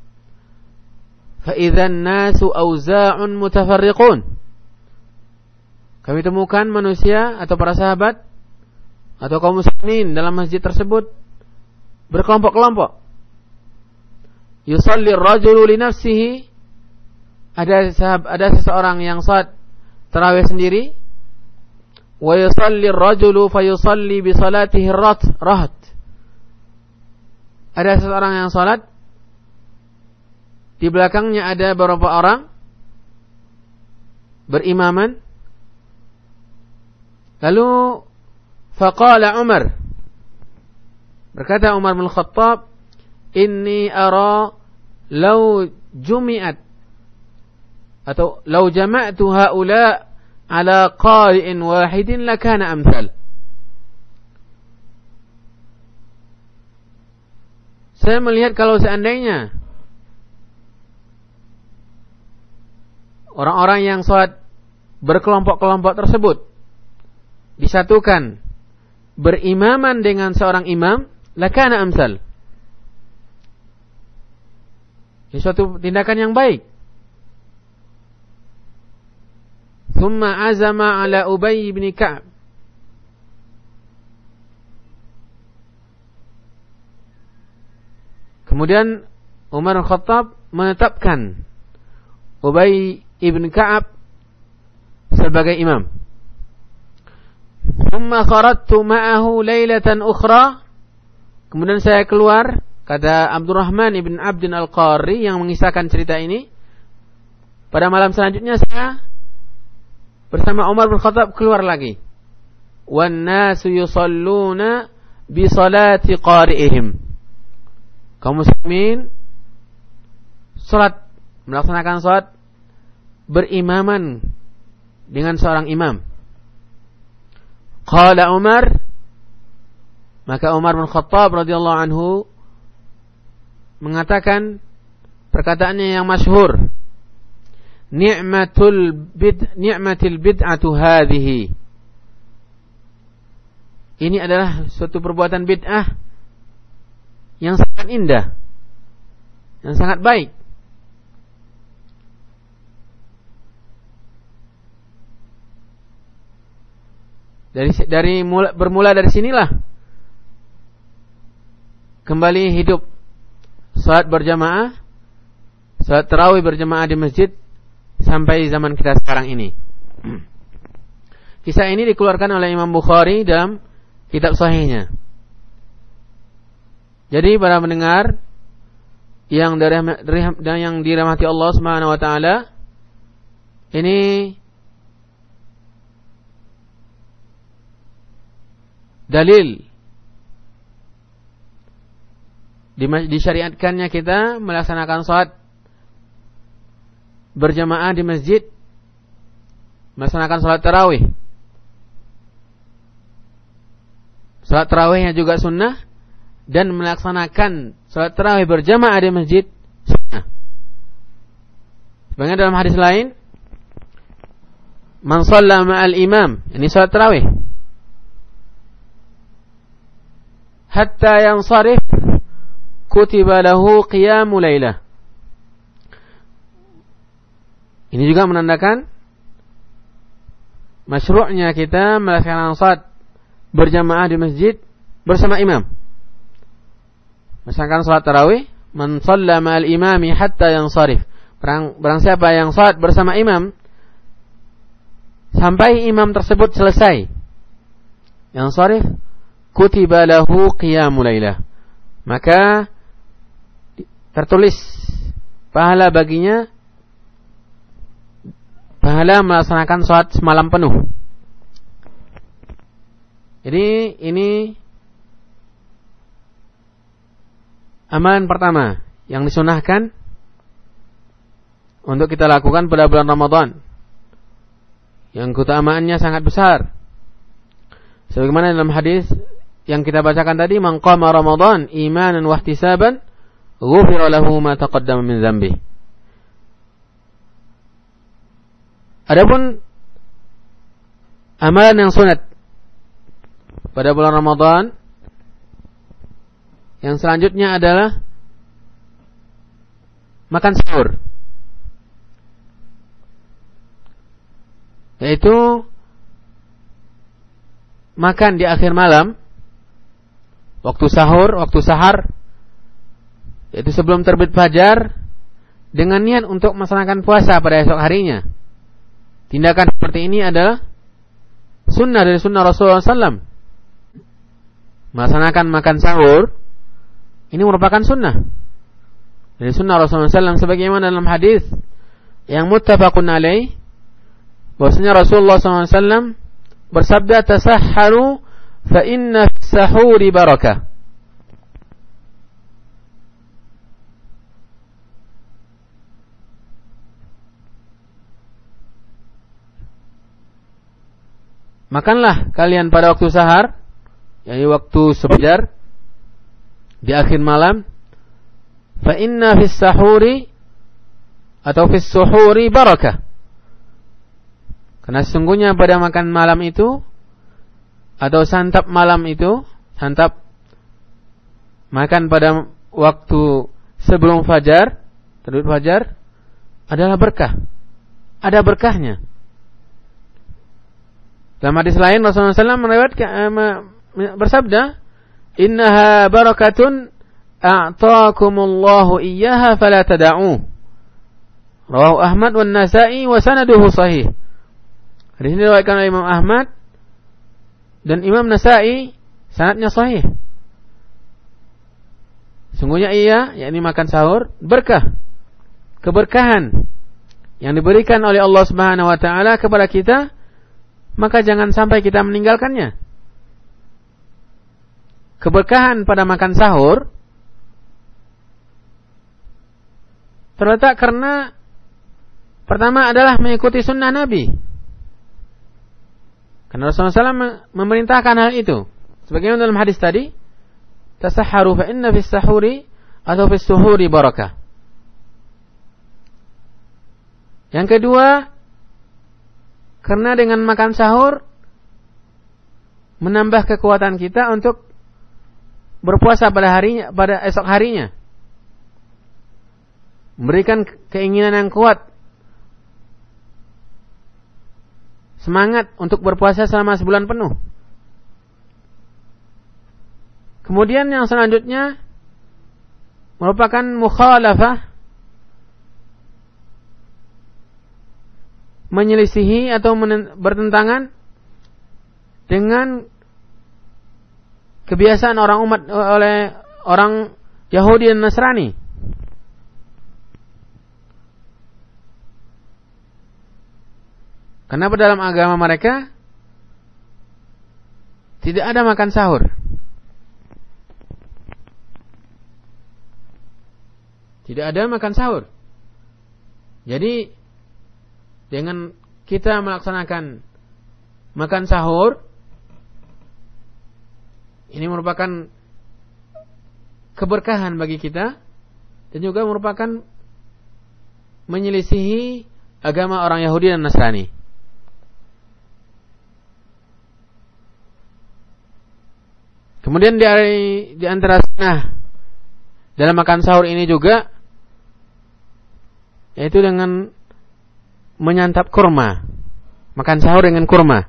Fa idzan nasu auza'un mutafarriqun. Kami temukan manusia atau para sahabat atau kaum muslimin dalam masjid tersebut berkelompok-kelompok. Yusalli ar-rajulu li nafsihi, ada sahab, ada seseorang yang salat tarawih sendiri, wa yusalli ar-rajulu fa yusalli bi salatihi ar-rahat. Ada seseorang yang salat, di belakangnya ada beberapa orang berimaman. Lalu faqala Umar, berkata Umar bin Khattab, inni ara law jumi'at atau law jama'tu haula ala qari'in wahidin lakana amsal. Saya melihat kalau seandainya orang-orang yang salat berkelompok-kelompok tersebut disatukan berimaman dengan seorang imam, lakana amsal. Ini suatu tindakan yang baik. Thumma azama ala Ubay bin Ka'ab. Kemudian Umar bin Khattab menetapkan Ubay ibn Ka'ab sebagai imam. Thumma kharajtu ma'ahu lailatan ukhra. Kemudian saya keluar, kata Abdurrahman ibn Abdin al-Qari yang mengisahkan cerita ini. Pada malam selanjutnya saya bersama Umar bin Khattab keluar lagi. Wan nasu yusalluna bi salati qari'ihim. Kaum muslimin salat, melaksanakan salat berimaman dengan seorang imam. Qala Umar, maka Umar bin Khattab radhiyallahu anhu mengatakan perkataannya yang masyhur, ni'matul bid ni'matil bid'atu hadhihi. Ini adalah suatu perbuatan bid'ah yang sangat indah, yang sangat baik. Dari dari mula, bermula dari sinilah kembali hidup salat berjamaah, salat tarawih berjamaah di masjid sampai zaman kita sekarang ini. Kisah ini dikeluarkan oleh Imam Bukhari dalam kitab sahihnya. Jadi para pendengar yang dari yang dirahmati Allah Subhanahu wa taala, ini dalil disyariatkannya kita melaksanakan salat berjamaah di masjid, melaksanakan salat tarawih. Salat tarawihnya juga sunnah, dan melaksanakan salat tarawih berjamaah di masjid sunnah. Sebagaimana dalam hadis lain, man shalla ma'al imam, ini salat tarawih, hatta yansarif kutiba lahu qiyamu lailah. Ini juga menandakan masyru'nya kita melaksanakan salat berjamaah di masjid bersama imam. Melaksanakan salat tarawih, man shalla ma'al imami hatta yansarif. Barang, barang siapa yang salat bersama imam sampai imam tersebut selesai, yansarif, kutiba lahu qiyamu lailah, maka tertulis pahala baginya, pahala melaksanakan salat semalam penuh. Jadi ini amalan pertama yang disunahkan untuk kita lakukan pada bulan Ramadan, yang keutamaannya sangat besar. Sebagaimana dalam hadis yang kita bacakan tadi, man qama Ramadan imanan wa ihtisaban ghufira lahu ma taqaddama min dzambi. Adapun amalan yang sunat pada bulan Ramadan yang selanjutnya adalah makan sahur, yaitu makan di akhir malam, waktu sahur, waktu sahar, yaitu sebelum terbit fajar, dengan niat untuk melaksanakan puasa pada esok harinya. Tindakan seperti ini adalah sunnah dari sunnah Rasulullah sallallahu alaihi wasallam. Melaksanakan makan sahur ini merupakan sunnah dari sunnah Rasulullah sallallahu alaihi wasallam, sebagaimana dalam hadis yang muttafaqun alaih, bahwasanya Rasulullah sallallahu alaihi wasallam bersabda, tasahharu fa inna sahuri barakah. Makanlah kalian pada waktu sahar, yakni waktu sefajar di akhir malam. Fa inna fis sahuri atau fis suhuri barakah. Karena sesungguhnya pada makan malam itu atau santap malam itu, santap makan pada waktu sebelum fajar, terbit fajar, adalah berkah. Ada berkahnya. Dalam hadis lain Rasulullah sallallahu alaihi wasallam meriwayatkan bersabda, innaha barakatun a'taakumullahu iyyaha fala tada'u. Rawahu Ahmad wan Nasa'i wa sanaduhu sahih. Hadis ini diriwayatkan oleh Imam Ahmad dan Imam Nasa'i, sanadnya sahih. Sungguhnya ia, yakni makan sahur, berkah, keberkahan yang diberikan oleh Allah Subhanahu wa taala kepada kita, maka jangan sampai kita meninggalkannya. Keberkahan pada makan sahur terletak karena pertama adalah mengikuti sunnah Nabi. Karena Rasulullah shallallahu alaihi wasallam memerintahkan hal itu. Sebagaimana dalam hadis tadi, tasahharu fa inna fis sahuri atau fis suhuri barakah. Yang kedua, karena dengan makan sahur menambah kekuatan kita untuk berpuasa pada harinya, pada esok harinya. Memberikan keinginan yang kuat, semangat untuk berpuasa selama sebulan penuh. Kemudian yang selanjutnya merupakan mukhalafah, menyelisihi atau bertentangan dengan kebiasaan orang umat oleh orang Yahudi dan Nasrani. Karena dalam agama mereka tidak ada makan sahur. Tidak ada makan sahur. Jadi dengan kita melaksanakan makan sahur, ini merupakan keberkahan bagi kita dan juga merupakan menyelisihi agama orang Yahudi dan Nasrani. Kemudian di, di antara sunnah dalam makan sahur ini juga, yaitu dengan menyantap kurma. Makan sahur dengan kurma.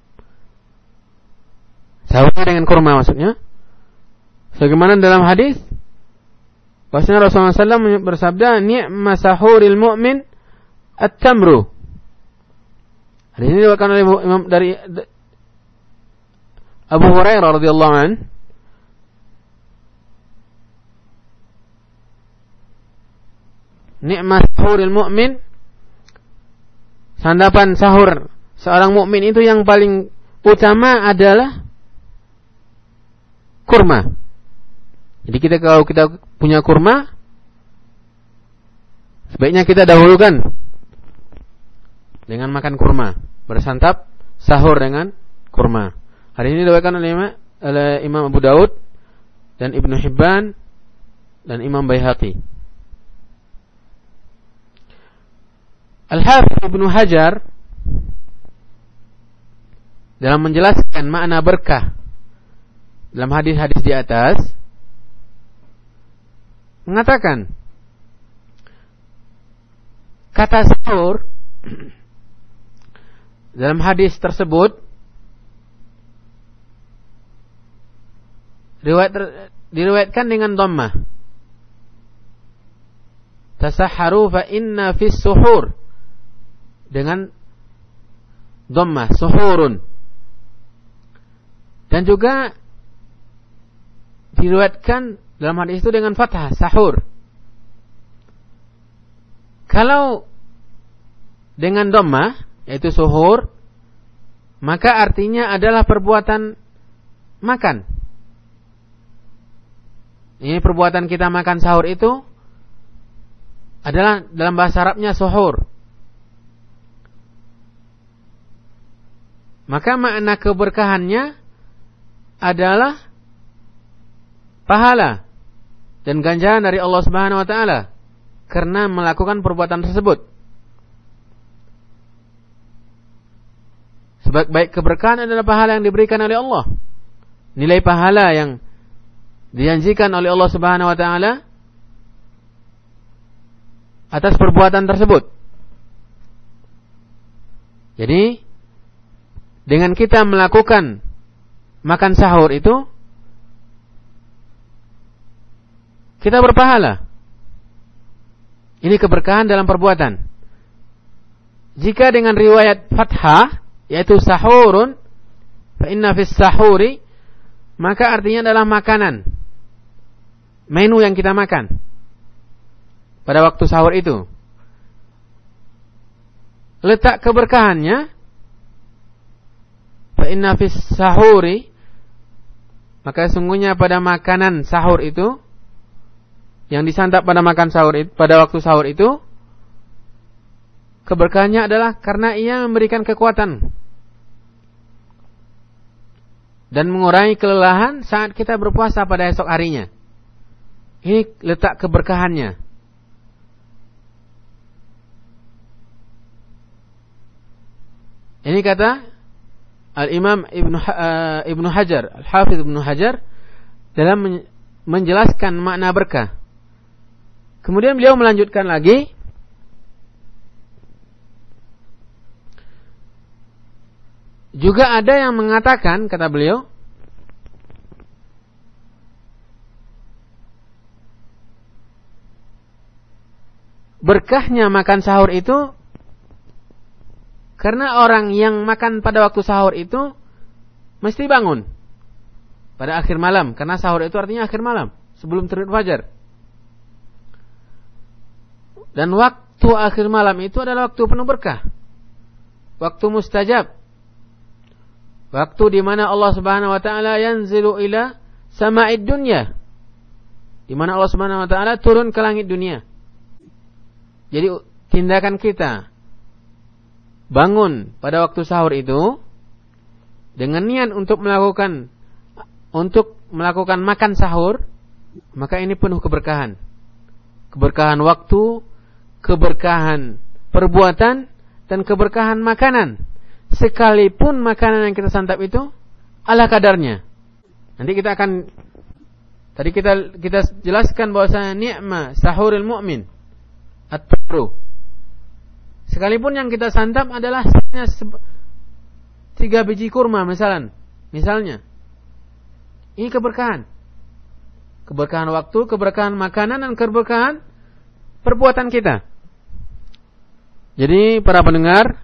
Sahurnya dengan kurma maksudnya. Sebagaimana dalam hadis, bahwasanya Rasulullah shallallahu alaihi wasallam bersabda, "Ni'ma sahuril mu'min at-tamru." Hadis ini diriwayatkan oleh Imam dari Abu Hurairah radhiyallahu anhu. Nikmat sahuril mu'min, santapan sahur seorang mukmin itu yang paling utama adalah kurma. Jadi kita kalau kita punya kurma, sebaiknya kita dahulukan dengan makan kurma, bersantap sahur dengan kurma. Hari ini diriwayatkan oleh, oleh Imam Abu Daud dan Ibnu Hibban dan Imam Baihaqi. Al-Hafidz Ibnu Hajar dalam menjelaskan makna berkah dalam hadis-hadis di atas mengatakan kata sahur dalam hadis tersebut Riwayat, diriwayatkan dengan dhammah. Tasahharu fa inna fis suhur. Dengan dhammah, suhurun. Dan juga diriwayatkan dalam hadis itu dengan fathah, sahur. Kalau dengan dhammah, yaitu suhur, maka artinya adalah perbuatan makan. Ini perbuatan kita makan sahur itu adalah dalam bahasa Arabnya suhur. Maka makna keberkahannya adalah pahala dan ganjaran dari Allah Subhanahu wa taala karena melakukan perbuatan tersebut. Sebab baik keberkahan adalah pahala yang diberikan oleh Allah. Nilai pahala yang dijanjikan oleh Allah Subhanahu wa taala atas perbuatan tersebut. Jadi dengan kita melakukan makan sahur itu kita berpahala. Ini keberkahan dalam perbuatan. Jika dengan riwayat fathah, yaitu sahurun, fa inna fis sahuri, maka artinya adalah makanan, menu yang kita makan pada waktu sahur itu. Letak keberkahannya, fa inna fis sahuri, maka sungguhnya pada makanan sahur itu, yang disantap pada makan sahur itu, pada waktu sahur itu, keberkahannya adalah karena ia memberikan kekuatan dan mengurangi kelelahan saat kita berpuasa pada esok harinya. Ini letak keberkahannya. Ini kata Al-Imam Ibnu uh, Ibnu Hajar, Al-Hafidz Ibnu Hajar dalam menjelaskan makna berkah. Kemudian beliau melanjutkan lagi, juga ada yang mengatakan, kata beliau, berkahnya makan sahur itu karena orang yang makan pada waktu sahur itu mesti bangun pada akhir malam, karena sahur itu artinya akhir malam, sebelum terbit fajar. Dan waktu akhir malam itu adalah waktu penuh berkah, waktu mustajab, waktu di mana Allah Subhanahu wa taala yanzilu ila sama'id dunya, di mana Allah Subhanahu wa taala turun ke langit dunia. Jadi tindakan kita bangun pada waktu sahur itu dengan niat untuk melakukan untuk melakukan makan sahur, maka ini penuh keberkahan. Keberkahan waktu, keberkahan perbuatan, dan keberkahan makanan. Sekalipun makanan yang kita santap itu ala kadarnya. Nanti kita akan tadi kita kita jelaskan bahwasanya nikmat sahurul mukmin at-tamru. Sekalipun yang kita santap adalah hanya tiga biji kurma misalnya. Misalnya. Ini keberkahan. Keberkahan waktu, keberkahan makanan, dan keberkahan perbuatan kita. Jadi para pendengar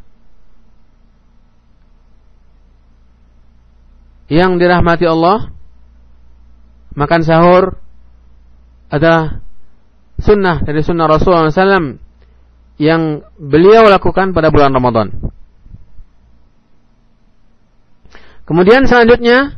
yang dirahmati Allah, makan sahur adalah sunnah dari sunnah Rasulullah shallallahu alaihi wasallam yang beliau lakukan pada bulan Ramadan. Kemudian selanjutnya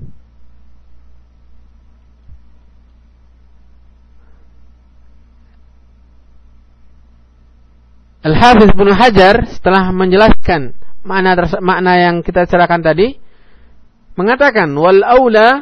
Al-Hafidz Ibnu Hajar setelah menjelaskan makna makna yang kita cerahkan tadi, mengatakan wal aula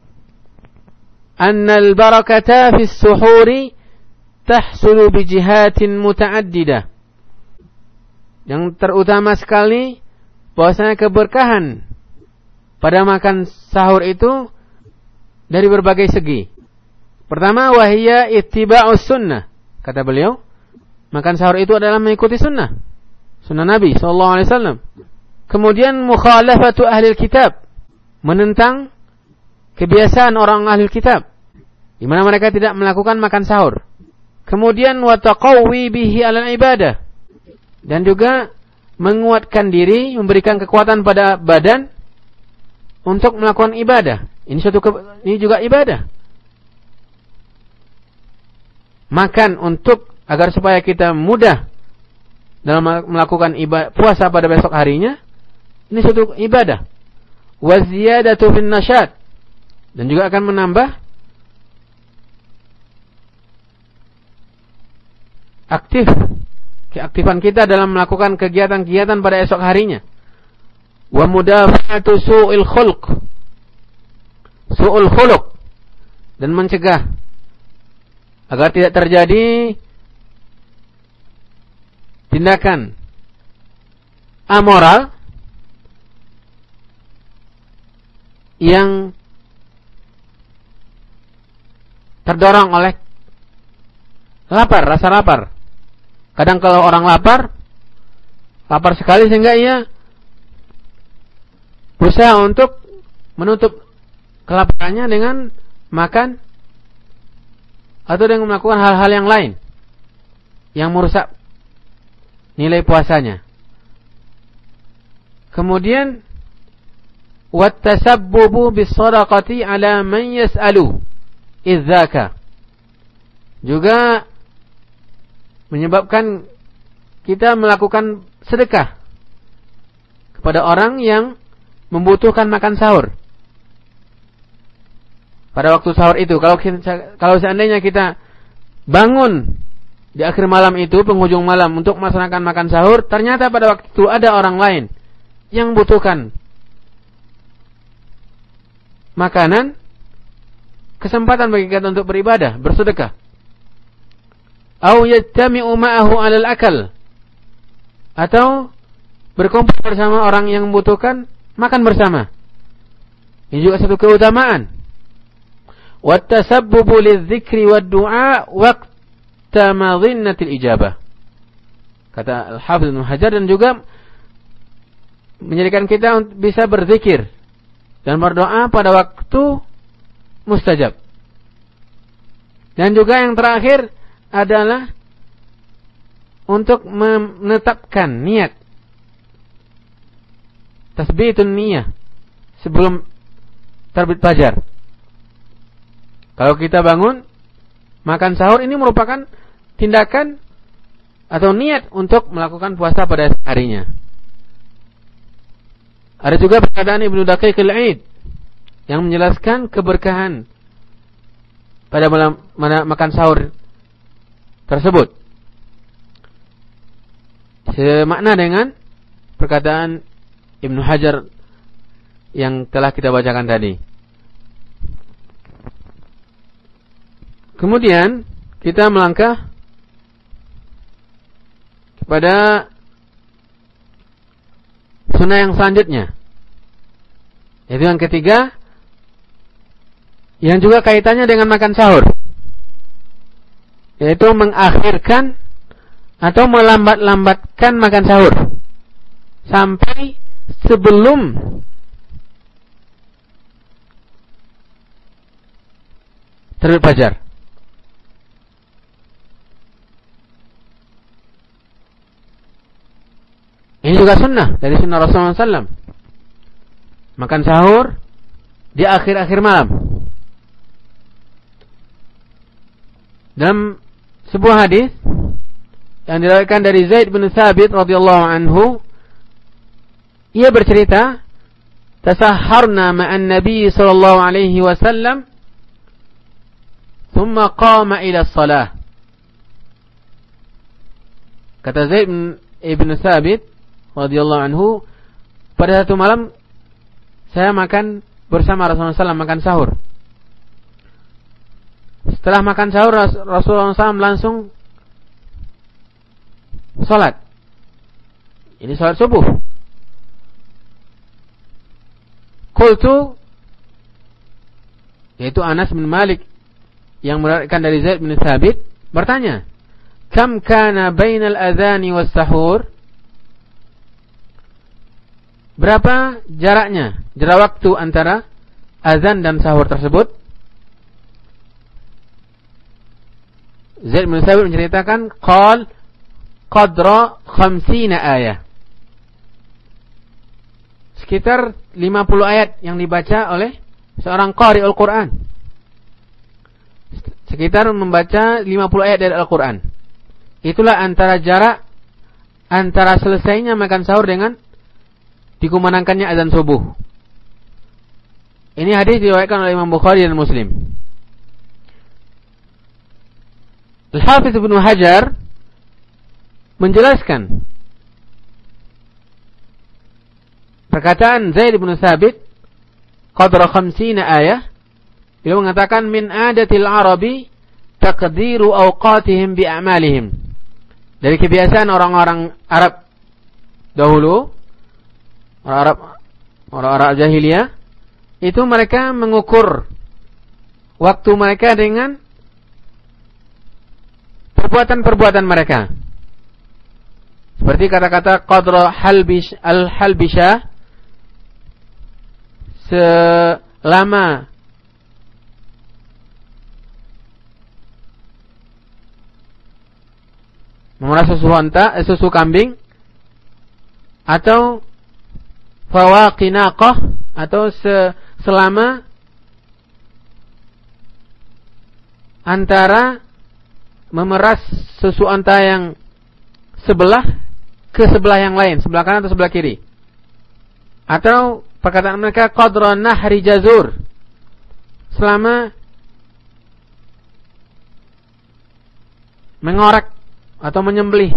anna al-barakata fi as-suhuri tahsulu bi jihatin mutaaddidah. Yang terutama sekali bahwasanya keberkahan pada makan sahur itu dari berbagai segi. Pertama, wahiyya ittiba'us sunnah. Kata beliau, makan sahur itu adalah mengikuti sunnah. Sunnah Nabi sallallahu alaihi wasallam. Kemudian mukhalafatu ahli kitab, menentang kebiasaan orang ahli kitab, di mana mereka tidak melakukan makan sahur. Kemudian wa taqawwi bihi 'alal ibadah, dan juga menguatkan diri, memberikan kekuatan pada badan untuk melakukan ibadah. Ini suatu ke- ini juga ibadah. Makan untuk agar supaya kita mudah dalam melakukan ibadah, puasa pada besok harinya, ini suatu ibadah. Wa ziyadatu fin nasyat, dan juga akan menambah aktif keaktifan kita dalam melakukan kegiatan-kegiatan pada esok harinya. Wa mudafa'atu su'il khulq, su'ul khuluq, dan mencegah agar tidak terjadi tindakan amoral yang terdorong oleh lapar, rasa lapar. Kadang kalau orang lapar, lapar sekali sehingga ia berusaha untuk menutup kelaparannya dengan makan atau dengan melakukan hal-hal yang lain yang merusak nilai puasanya. Kemudian wattasabbubu bis-shadaqati 'ala man yas'alu idzaka, juga menyebabkan kita melakukan sedekah kepada orang yang membutuhkan makan sahur. Pada waktu sahur itu, kalau kita, kalau seandainya kita bangun di akhir malam itu, penghujung malam untuk melaksanakan makan sahur, ternyata pada waktu itu ada orang lain yang membutuhkan makanan, kesempatan bagi kita untuk beribadah, bersedekah. Au yajtami'u ma'ahu 'alal akal, atau berkumpul bersama orang yang membutuhkan makan bersama. Ini juga satu keutamaan. Wattasabbubu lidzikri wad-du'a waqta madhinnatil ijabah. Kata Al-Hafidz Ibnu Hajar, dan juga menjadikan kita bisa berzikir dan berdoa pada waktu mustajab. Dan juga yang terakhir adalah untuk menetapkan niat, tasbitun niyah, sebelum terbit fajar. Kalau kita bangun makan sahur, ini merupakan tindakan atau niat untuk melakukan puasa pada harinya. Ada juga perkataan Ibnu Daqiq al-Aid yang menjelaskan keberkahan pada malam makan sahur tersebut, semakna dengan perkataan Ibnu Hajar yang telah kita bacakan tadi. Kemudian kita melangkah kepada sunnah yang selanjutnya, yaitu yang ketiga, yang juga kaitannya dengan makan sahur, yaitu mengakhirkan atau melambat-lambatkan makan sahur sampai sebelum terbit fajar. Ini juga sunnah dari sunnah Rasulullah shallallahu alaihi wasallam, makan sahur di akhir-akhir malam. Dalam sebuah hadis yang diriwayatkan dari Zaid bin Thabit radhiyallahu anhu, ia bercerita, tasahharna ma'an nabi sallallahu alaihi wasallam thumma qama ila shalah. Kata Zaid bin Thabit radhiyallahu anhu, pada satu malam saya makan bersama Rasulullah shallallahu alaihi wasallam, makan sahur. Setelah makan sahur, Rasulullah shallallahu alaihi wasallam langsung salat. Ini salat subuh. Qultu, yaitu Anas bin Malik yang meriwayatkan dari Zaid bin Thabit, bertanya, kam kana bainal adzani was sahur? Berapa jaraknya, jarak waktu antara azan dan sahur tersebut? Zaid bin Thabit menceritakan, qal qadra khamsina ayah, sekitar lima puluh ayat yang dibaca oleh seorang qari Al-Quran. Sekitar membaca lima puluh ayat dari Al-Quran. Itulah antara jarak antara selesainya makan sahur dengan dikumandangkannya azan subuh. Ini hadis diriwayatkan oleh Imam Bukhari dan Muslim. Al-Hafidz Ibnu Hajar menjelaskan perkataan Zaid bin Thabit qadra khamsina ayah. Beliau mengatakan, min adatil arabi taqdiru awqatihim bi a'malihim. Dari kebiasaan orang-orang Arab dahulu, orang Arab, orang Arab jahiliyah, itu mereka mengukur waktu mereka dengan perbuatan-perbuatan mereka. Seperti kata-kata qadra halbish al-halbishah, selama memerah susu unta, eh, susu kambing, atau fawaqinaqah, atau se, selama antara memeras susu unta yang sebelah ke sebelah yang lain, sebelah kanan atau sebelah kiri. Atau perkataan mereka qadra nahri jazur, selama mengorek atau menyembelih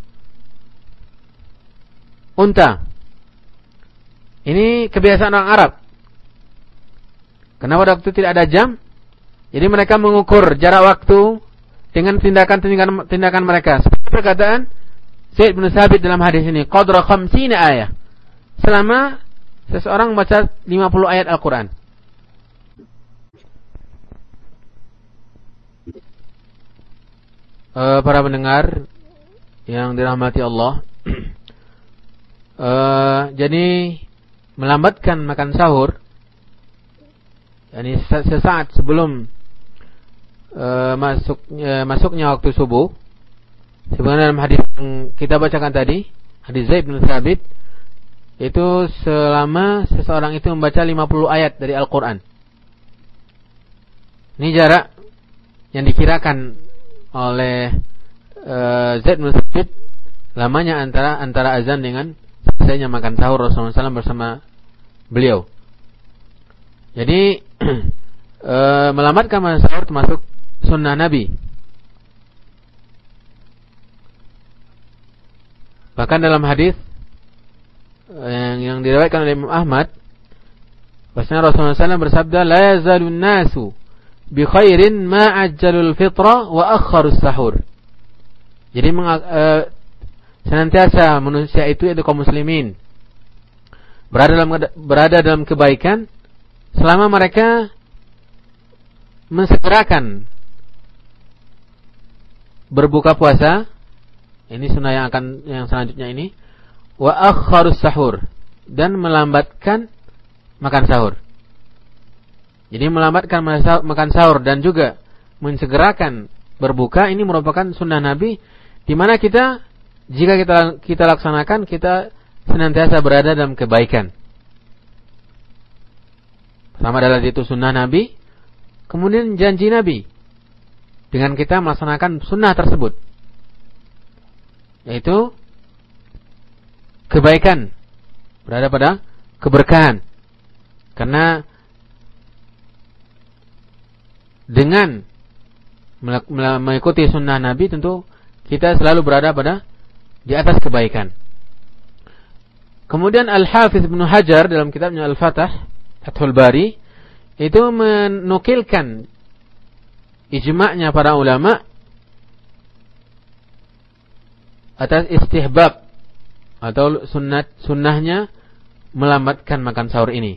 unta. Ini kebiasaan orang Arab. Karena pada waktu itu tidak ada jam, jadi mereka mengukur jarak waktu dengan tindakan-tindakan tindakan mereka. Seperti perkataan Zaid bin Thabit dalam hadis ini, qadra khamsina ayah, selama seseorang membaca lima puluh ayat Al-Quran. Uh, para pendengar yang dirahmati Allah, uh, jadi melambatkan makan sahur, yakni sesaat sebelum uh, masuk, uh, masuknya waktu subuh, sebenarnya dalam hadis yang kita bacakan tadi, hadis Zaid bin Thabit, itu selama seseorang itu membaca lima puluh ayat dari Al-Quran. Ini jarak yang dikirakan oleh uh, Zaid bin Thabit lamanya antara antara azan dengan selesainya makan sahur Rasulullah shallallahu alaihi wasallam bersama beliau. Jadi uh, melambatkan makan sahur termasuk sunnah Nabi. Bahkan dalam hadis yang, yang diriwayatkan oleh Imam Ahmad, bahwasanya Rasulullah shallallahu alaihi wasallam bersabda, la yazalun nasu bi khairin ma ajjalul fitra wa akharus sahur. Jadi uh, senantiasa manusia itu yaitu kaum muslimin berada dalam berada dalam kebaikan selama mereka mensegerakan berbuka puasa, ini sunnah yang akan yang selanjutnya ini, wa akharus sahur, dan melambatkan makan sahur. Jadi melambatkan makan sahur dan juga mensegerakan berbuka, ini merupakan sunnah Nabi, di mana kita jika kita kita laksanakan, kita senantiasa berada dalam kebaikan. Pertama adalah itu sunnah Nabi, kemudian janji Nabi dengan kita melaksanakan sunnah tersebut, yaitu kebaikan, berada pada keberkahan. Karena dengan mengikuti sunnah Nabi, tentu kita selalu berada pada di atas kebaikan. Kemudian Al-Hafiz Ibnu Hajar dalam kitabnya Al-Fath, Fathul Bari, itu menukilkan ijma'nya para ulama atas istihbab atau sunnat sunnahnya melambatkan makan sahur ini.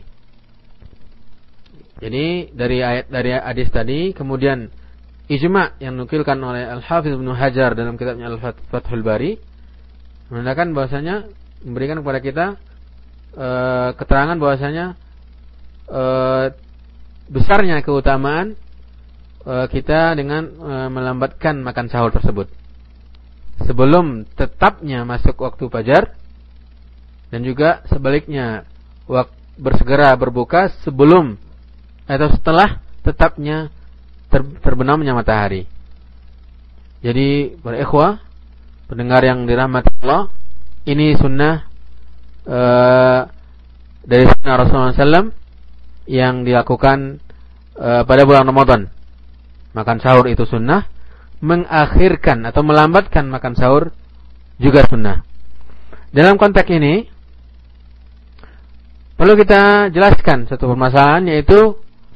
Jadi dari ayat dari hadis tadi, kemudian ijma' yang nukilkan oleh Al-Hafiz Ibnu Hajar dalam kitabnya Al-Fathul Bari, menandakan bahwasanya, memberikan kepada kita e, keterangan bahwasanya e, besarnya keutamaan e, kita dengan e, melambatkan makan sahur tersebut sebelum tetapnya masuk waktu fajar, dan juga sebaliknya waktu bersegera berbuka sebelum atau setelah tetapnya ter, terbenamnya matahari. Jadi para ikhwah pendengar yang dirahmati Allah, ini sunnah uh, dari sunnah Rasulullah shallallahu alaihi wasallam yang dilakukan uh, pada bulan Ramadan. Makan sahur itu sunnah, mengakhirkan atau melambatkan makan sahur juga sunnah. Dalam konteks ini perlu kita jelaskan satu permasalahan, yaitu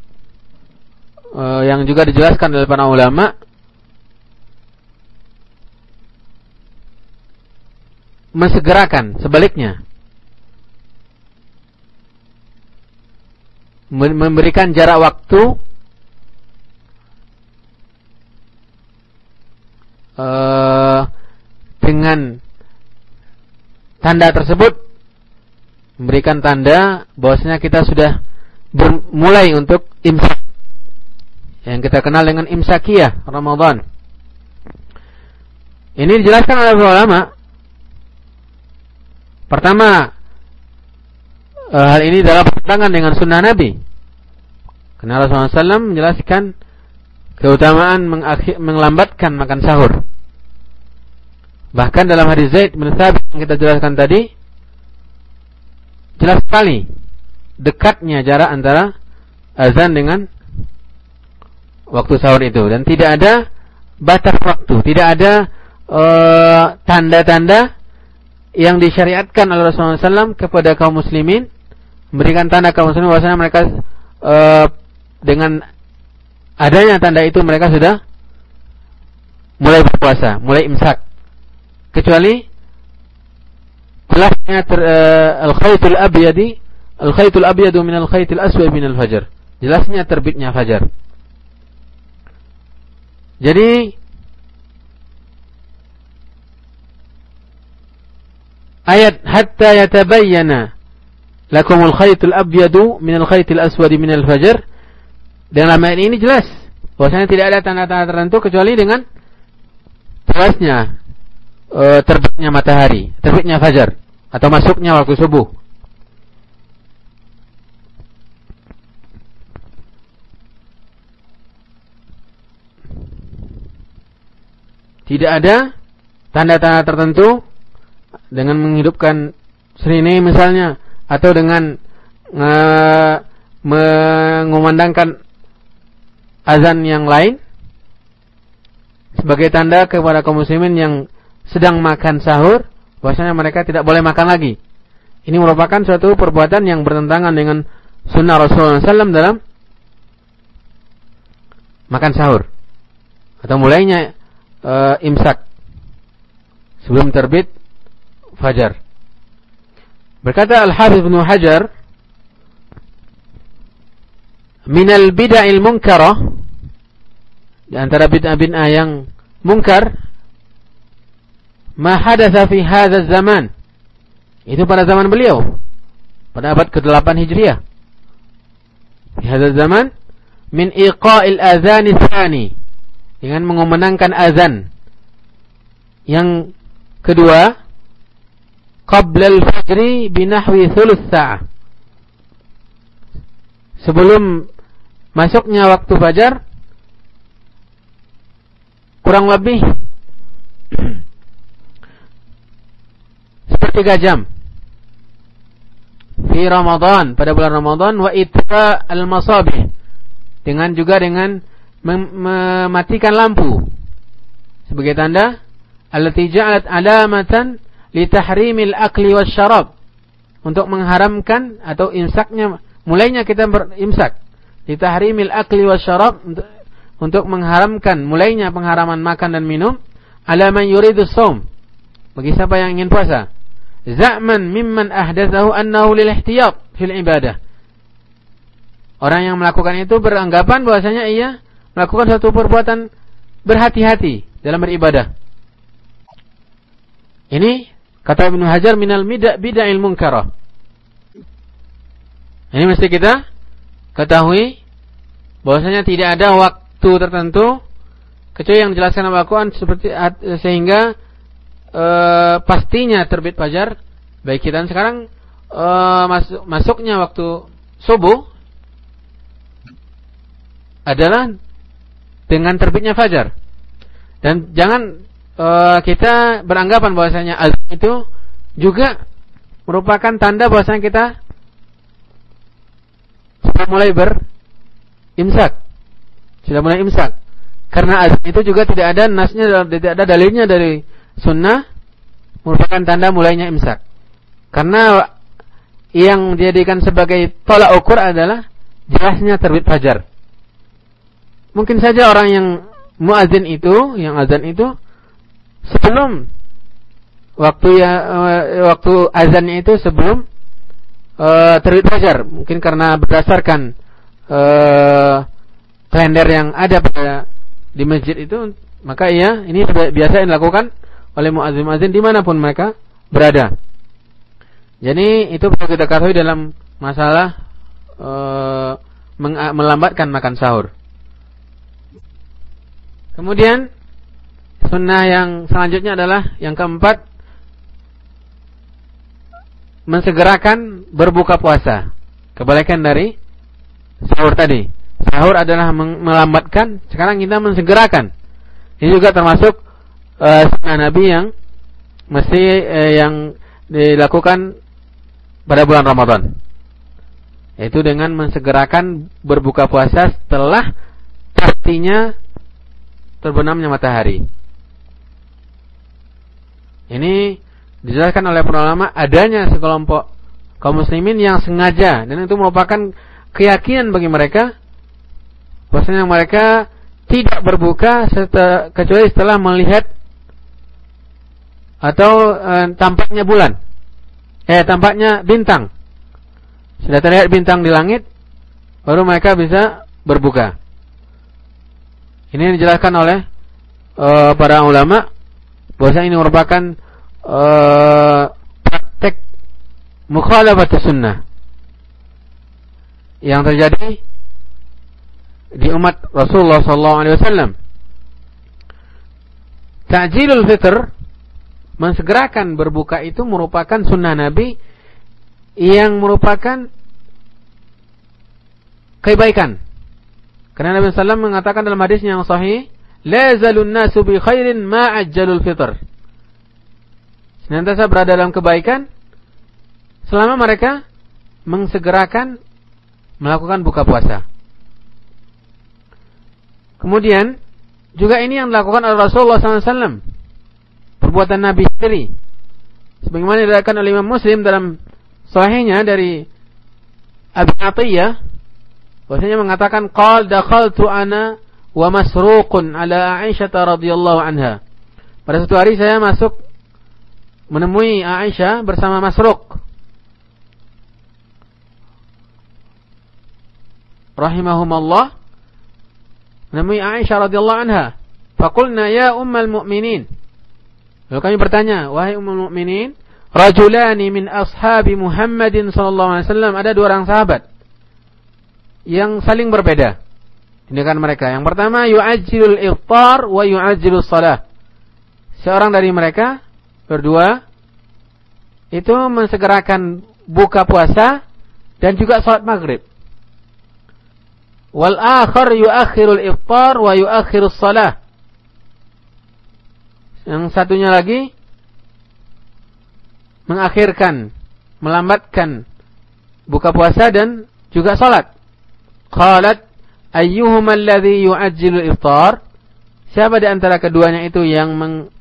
uh, yang juga dijelaskan oleh para ulama, mensegerakan sebaliknya, memberikan jarak waktu uh, dengan tanda tersebut, memberikan tanda bahwasanya kita sudah mulai untuk imsak, yang kita kenal dengan imsakiyah Ramadan. Ini dijelaskan oleh ulama. Pertama, hal ini dalam bertentangan dengan sunnah Nabi. Karena Rasulullah shallallahu alaihi wasallam menjelaskan keutamaan menglambatkan makan sahur. Bahkan dalam hadis Zaid bin Thabit yang kita jelaskan tadi, jelas sekali dekatnya jarak antara azan dengan waktu sahur itu, dan tidak ada batas waktu, tidak ada uh, tanda-tanda yang disyariatkan oleh Rasulullah shallallahu alaihi wasallam kepada kaum muslimin, memberikan tanda kaum muslimin bahwasanya mereka uh, dengan adanya tanda itu mereka sudah mulai berpuasa, mulai imsak, kecuali jelasnya uh, al-khaytul abyadi al-khaytul abyadu min al-khaytil aswad min al-fajr, jelasnya terbitnya fajar. Jadi ayat hatta yatabayyana lakumul khaytul abyadu min al-khaytil aswad min al-fajr, dalam ayat ini jelas bahwasanya tidak ada tanda-tanda tertentu kecuali dengan jelasnya e, terbitnya matahari, terbitnya fajar atau masuknya waktu subuh. Tidak ada tanda-tanda tertentu dengan menghidupkan serine misalnya, atau dengan e, mengumandangkan azan yang lain sebagai tanda kepada kaum muslimin yang sedang makan sahur bahwasanya mereka tidak boleh makan lagi. Ini merupakan suatu perbuatan yang bertentangan dengan sunnah Rasulullah shallallahu alaihi wasallam dalam makan sahur atau mulainya uh, imsak sebelum terbit fajar. Berkata Al-Hafiz Ibnu Hajar, minal bid'ahil munkarah, di antara bid'ah-bid'ah yang munkar, ma hadatsa fi hadzal zaman, itu pada zaman beliau, pada abad kedelapan Hijriah. Di hadzal zaman min iqa'il azan tsani, dengan mengumandangkan azan yang kedua, qabla al-fajri binahwi thuluth sa'ah, sebelum masuknya waktu fajar kurang lebih sepertiga jam fi Ramadan, pada bulan Ramadan, wa itfa al-masabih, dengan juga dengan mem- mematikan lampu sebagai tanda allati ja'alat alamatan li tahrimil akli wasyarab, untuk mengharamkan atau imsaknya, mulainya kita berimsak, li tahrimil akli wasyarab, untuk, untuk mengharamkan, mulainya pengharaman makan dan minum, ala man yuridu shaum, bagi siapa yang ingin puasa, za'man mimman ahdatsahu annahu lil ihtiyat fil ibadah, orang yang melakukan itu beranggapan bahwasanya ia melakukan suatu perbuatan berhati-hati dalam beribadah. Ini kata Ibnu Hajar minal bid'ahil munkarah. Ini mesti kita ketahui bahwasanya tidak ada waktu tertentu kecuali yang dijelaskan oleh Al-Quran, seperti sehingga e, pastinya terbit fajar baik kita. Dan sekarang e, masuk, masuknya waktu subuh adalah dengan terbitnya fajar. Dan jangan e, kita beranggapan bahwasanya azan itu juga merupakan tanda bahwasanya kita sudah mulai berimsak, sudah mulai imsak. Karena azan itu juga tidak ada nasnya, tidak ada dalilnya dari sunnah merupakan tanda mulainya imsak. Karena yang dijadikan sebagai tolak ukur adalah jelasnya terbit fajar. Mungkin saja orang yang muazin itu, yang azan itu sebelum waktu ya waktu azannya itu sebelum uh, terbit fajar, mungkin karena berdasarkan uh, kalender yang ada pada di masjid itu, maka ia ini biasa dilakukan oleh muazin-muazin dimanapun mereka berada. Jadi itu perlu kita ketahui dalam masalah uh, melambatkan makan sahur. Kemudian Sunnah yang selanjutnya adalah yang keempat, mensegerakan berbuka puasa. Kebalikan dari sahur tadi. Sahur adalah melambatkan, sekarang kita mensegerakan. Ini juga termasuk uh, sunnah Nabi yang mesti uh, yang dilakukan pada bulan Ramadan, yaitu dengan mensegerakan berbuka puasa setelah pastinya terbenamnya matahari. Ini dijelaskan oleh para ulama adanya sekelompok kaum muslimin yang sengaja, dan itu merupakan keyakinan bagi mereka bahwasanya mereka tidak berbuka setelah, kecuali setelah melihat atau e, tampaknya bulan, eh tampaknya bintang. Sudah terlihat bintang di langit, baru mereka bisa berbuka. Ini dijelaskan oleh e, para ulama bahwasanya ini merupakan e, praktek mukhalafatus sunnah yang terjadi di umat Rasulullah sallallahu alaihi wasallam. Ta'jilul fitr, mensegerakan berbuka, itu merupakan sunnah Nabi yang merupakan kebaikan. Karena Nabi sallallahu alaihi wasallam mengatakan dalam hadis yang sahih, la zalun nasu bi khairin ma ajjalul fitr. Senantiasa berada dalam kebaikan selama mereka mensegerakan melakukan buka puasa. Kemudian juga ini yang dilakukan oleh Rasulullah sallallahu alaihi wasallam, perbuatan Nabi sendiri, sebagaimana diriwayatkan oleh Imam Muslim dalam sahihnya dari Abi Atiyah, bahwasanya mengatakan qal dakhaltu ana wa masruqun ala Aisyah radhiyallahu anha. Pada suatu hari saya masuk menemui Aisyah bersama Masruq rahimahumallah, menemui Aisyah radhiyallahu anha. Faqulna ya ummul mu'minin. Lalu kami bertanya, wahai ummul mu'minin, rajulani min ashabi Muhammadin sallallahu alaihi wasallam, ada dua orang sahabat yang saling berbeda tindakan mereka. Yang pertama, yu'ajjilul iftar wa yu'ajjilus shalah. Seorang dari mereka berdua itu mensegerakan buka puasa dan juga salat maghrib. Wal akhar yuakhirul iftar wa yuakhirus shalah. Yang satunya lagi mengakhirkan, melambatkan buka puasa dan juga salat. Qalat ayyuhuma alladhi yu'ajjilul iftar? Siapa di antara keduanya itu yang meng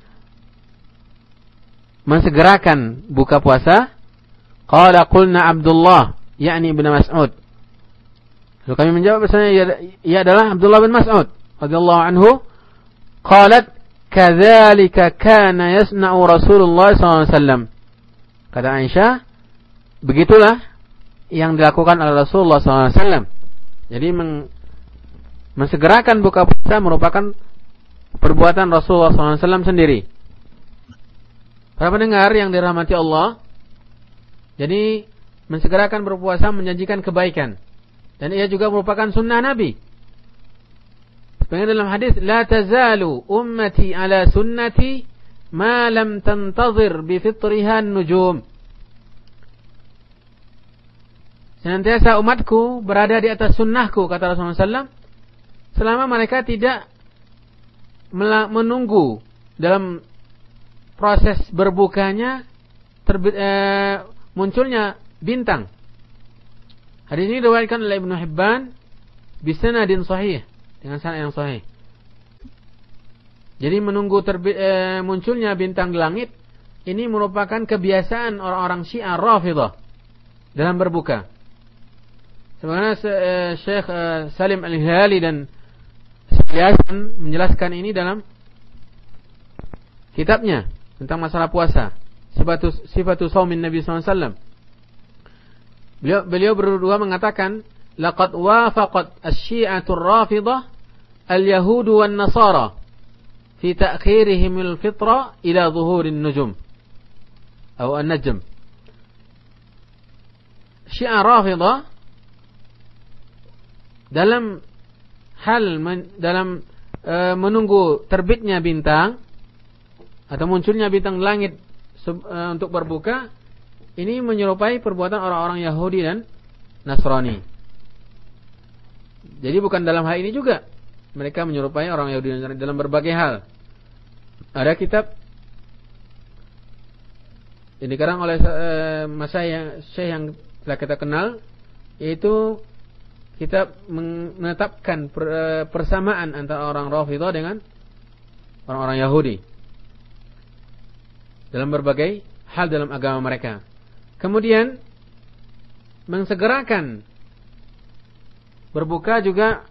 mensegerakan buka puasa? Qala qulna Abdullah, yakni Ibnu Mas'ud. Lalu kami menjawab bahasanya ia, ia adalah Abdullah bin Mas'ud radhiyallahu anhu. Qalat kadzalika kana yasna'u Rasulullah sallallahu alaihi wasallam. Kata Aisyah, begitulah yang dilakukan oleh Rasulullah sallallahu alaihi wasallam. Jadi meng, mensegerakan buka puasa merupakan perbuatan Rasulullah sallallahu alaihi wasallam sendiri. Para pendengar yang dirahmati Allah, jadi mensegerakan berpuasa menjanjikan kebaikan. Dan ia juga merupakan sunnah Nabi. Sebenarnya dalam hadis, la tazalu ummati ala sunnati ma lam tantazir bi fitriha nujum. Senantiasa umatku berada di atas sunnahku, kata Rasulullah sallallahu alaihi wasallam, selama mereka tidak menunggu dalam proses berbukanya terbit, eh, munculnya bintang. Hadis ini diriwayatkan oleh Ibnu Hibban bisanadin sahih, dengan sanad yang sahih. Jadi menunggu terbit, e, munculnya bintang di langit ini merupakan kebiasaan orang-orang Syiah Rafidhah dalam berbuka. Sebagaimana e, Syekh e, Salim Al-Hilali dan Syekh Hasan menjelaskan ini dalam kitabnya tentang masalah puasa, Sifatus Sifatus Shaumin Nabi sallallahu alaihi wasallam. Beliau, beliau berdua mengatakan, laqad wafaqat asy-syi'atu ar-rafidhah al-yahud wan nasara fi ta'khirihim al-fitra ila dhuhurin nujum atau an-najm. Syiah Rafidhah dalam hal men, dalam e, menunggu terbitnya bintang, atau munculnya bintang langit uh, untuk berbuka, ini menyerupai perbuatan orang-orang Yahudi dan Nasrani. Jadi bukan dalam hal ini juga, mereka menyerupai orang Yahudi dan Nasrani dalam berbagai hal. Ada kitab yang dikarang oleh uh, mas saya, Syekh yang telah kita kenal, yaitu kitab menetapkan per, uh, persamaan antara orang Rafidhah dengan orang-orang Yahudi dalam berbagai hal dalam agama mereka. Kemudian mensegerakan berbuka juga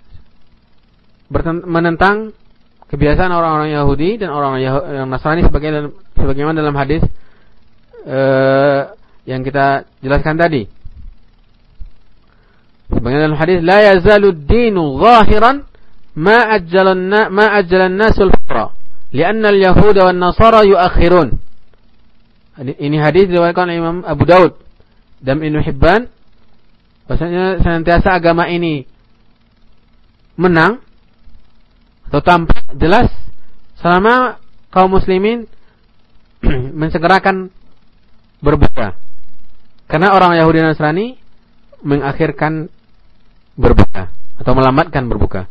menentang kebiasaan orang-orang Yahudi dan orang-orang Yahudi, Nasrani sebagaimana, sebagaimana dalam hadis uh, yang kita jelaskan tadi. Sebagaimana dalam hadis, la yazalu ad-dinu zahiran ma ajjalanna ma ajjalan nasul fitra li'anna al-yahuda wan nasara yuakhirun. Ini hadis diriwayatkan oleh Imam Abu Daud dan Ibnu Hibban. Bahasanya senantiasa agama ini menang atau tampak jelas selama kaum muslimin mensegerakan berbuka. Karena orang Yahudi dan Nasrani mengakhirkan berbuka atau melambatkan berbuka.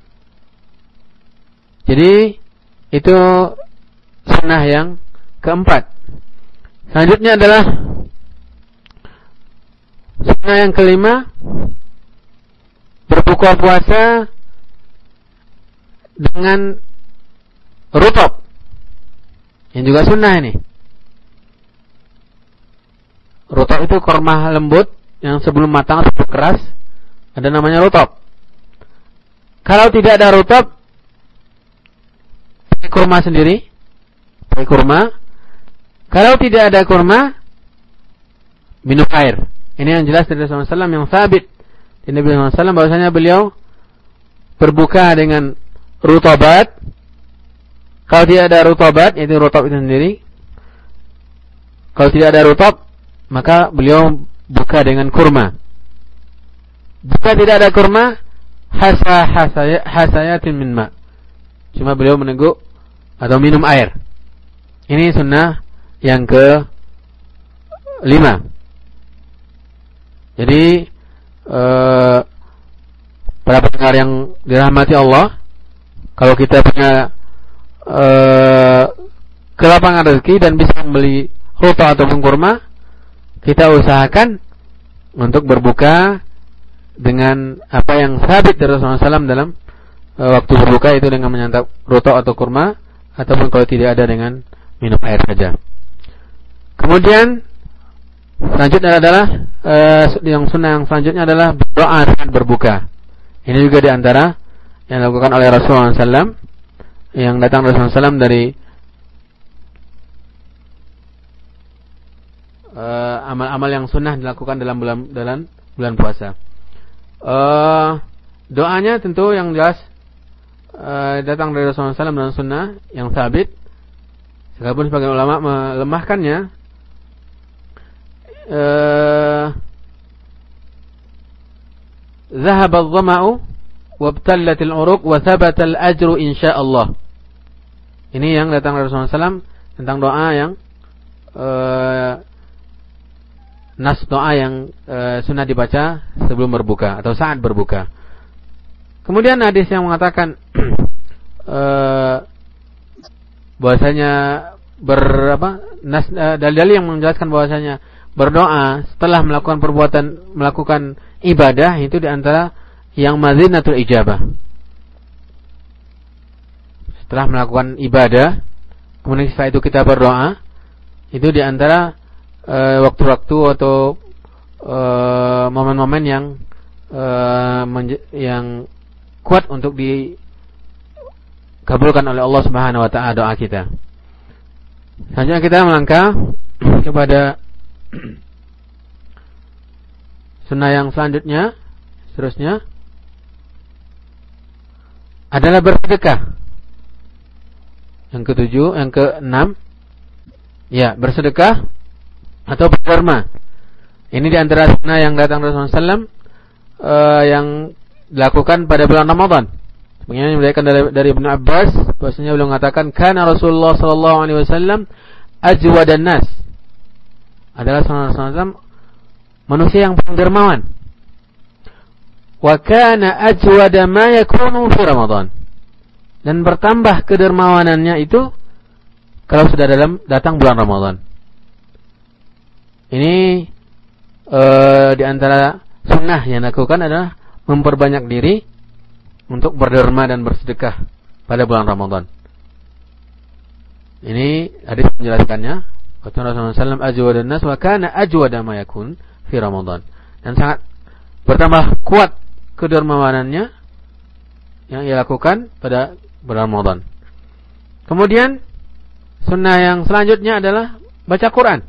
Jadi itu sunnah yang keempat. Selanjutnya adalah sunnah yang kelima, berbuka puasa dengan rutub, yang juga sunnah ini. Rutub itu kurma lembut yang sebelum matang atau keras, ada namanya rutub. Kalau tidak ada rutub, pakai kurma sendiri, pakai kurma. Kalau tidak ada kurma, minum air. Ini yang jelas dari Rasulullah shallallahu alaihi wasallam yang sabit di Nabi Muhammad shallallahu alaihi wasallam, bahwasanya beliau berbuka dengan rutabat. Kalau tidak ada rutabat, yaitu rutab itu sendiri. Kalau tidak ada rutab, maka beliau buka dengan kurma. Jika tidak ada kurma, hasa hasayatin min ma. Cuma beliau meneguk atau minum air. Ini sunnah yang ke lima. Jadi eh, para pendengar yang dirahmati Allah, kalau kita punya eh, kelapangan rezeki dan bisa membeli rutub ataupun kurma, kita usahakan untuk berbuka dengan apa yang sabit dari Rasulullah shallallahu alaihi wasallam dalam eh, waktu berbuka, itu dengan menyantap rutub atau kurma, ataupun kalau tidak ada dengan minum air saja. Kemudian selanjutnya adalah uh, yang sunnah yang selanjutnya adalah berdoa saat berbuka. Ini juga diantara yang dilakukan oleh Rasulullah shallallahu alaihi wasallam, yang datang Rasulullah shallallahu alaihi wasallam dari uh, amal-amal yang sunnah dilakukan dalam bulan dalam bulan puasa. Uh, doanya tentu yang jelas uh, datang dari Rasulullah shallallahu alaihi wasallam dan sunnah yang sabit. Sekalipun sebagian ulama melemahkannya, Zahaba adh-dhama'u wabtallatil 'uruq wa thabata al-ajru insyaallah. Ini yang datang dari Rasulullah shallallahu alaihi wasallam tentang doa yang uh, nas doa yang uh, sunnah dibaca sebelum berbuka atau saat berbuka. Kemudian hadis yang mengatakan uh, bahwasanya berapa nas uh, dalil yang menjelaskan bahwasanya berdoa setelah melakukan perbuatan, melakukan ibadah, itu diantara yang mazinatul ijabah. Setelah melakukan ibadah, kemudian setelah itu kita berdoa, itu diantara e, waktu-waktu atau e, momen-momen yang e, menje- yang kuat untuk dikabulkan oleh Allah Subhanahu Wa Taala doa kita. Selanjutnya kita melangkah kepada sunnah yang selanjutnya, seterusnya adalah bersedekah. Yang ketujuh, yang keenam, ya bersedekah atau berderma. Ini diantara sunnah yang datang Rasulullah shallallahu alaihi wasallam uh, yang dilakukan pada bulan Ramadan. Sebagaimana diriwayatkan dari, dari Ibnu Abbas, bahwasanya beliau mengatakan kana Rasulullah sallallahu alaihi wasallam ajwadan nas. Adalah sallallahu alaihi wasallam manusia yang paling dermawan. Wa kana ajwada ma yakunu fi Ramadan. Dan bertambah kedermawanannya itu kalau sudah dalam datang bulan Ramadan. Ini uh, di antara sunnah yang dilakukan adalah memperbanyak diri untuk berderma dan bersedekah pada bulan Ramadan. Ini hadis menjelaskannya. Rasulullah sallallahu alaihi wasallam ajwadan nas wa kana ajwada ma yakun fi Ramadan. Dan sangat bertambah kuat kedermawanannya yang ia lakukan pada bulan Ramadan. Kemudian sunnah yang selanjutnya adalah baca Quran.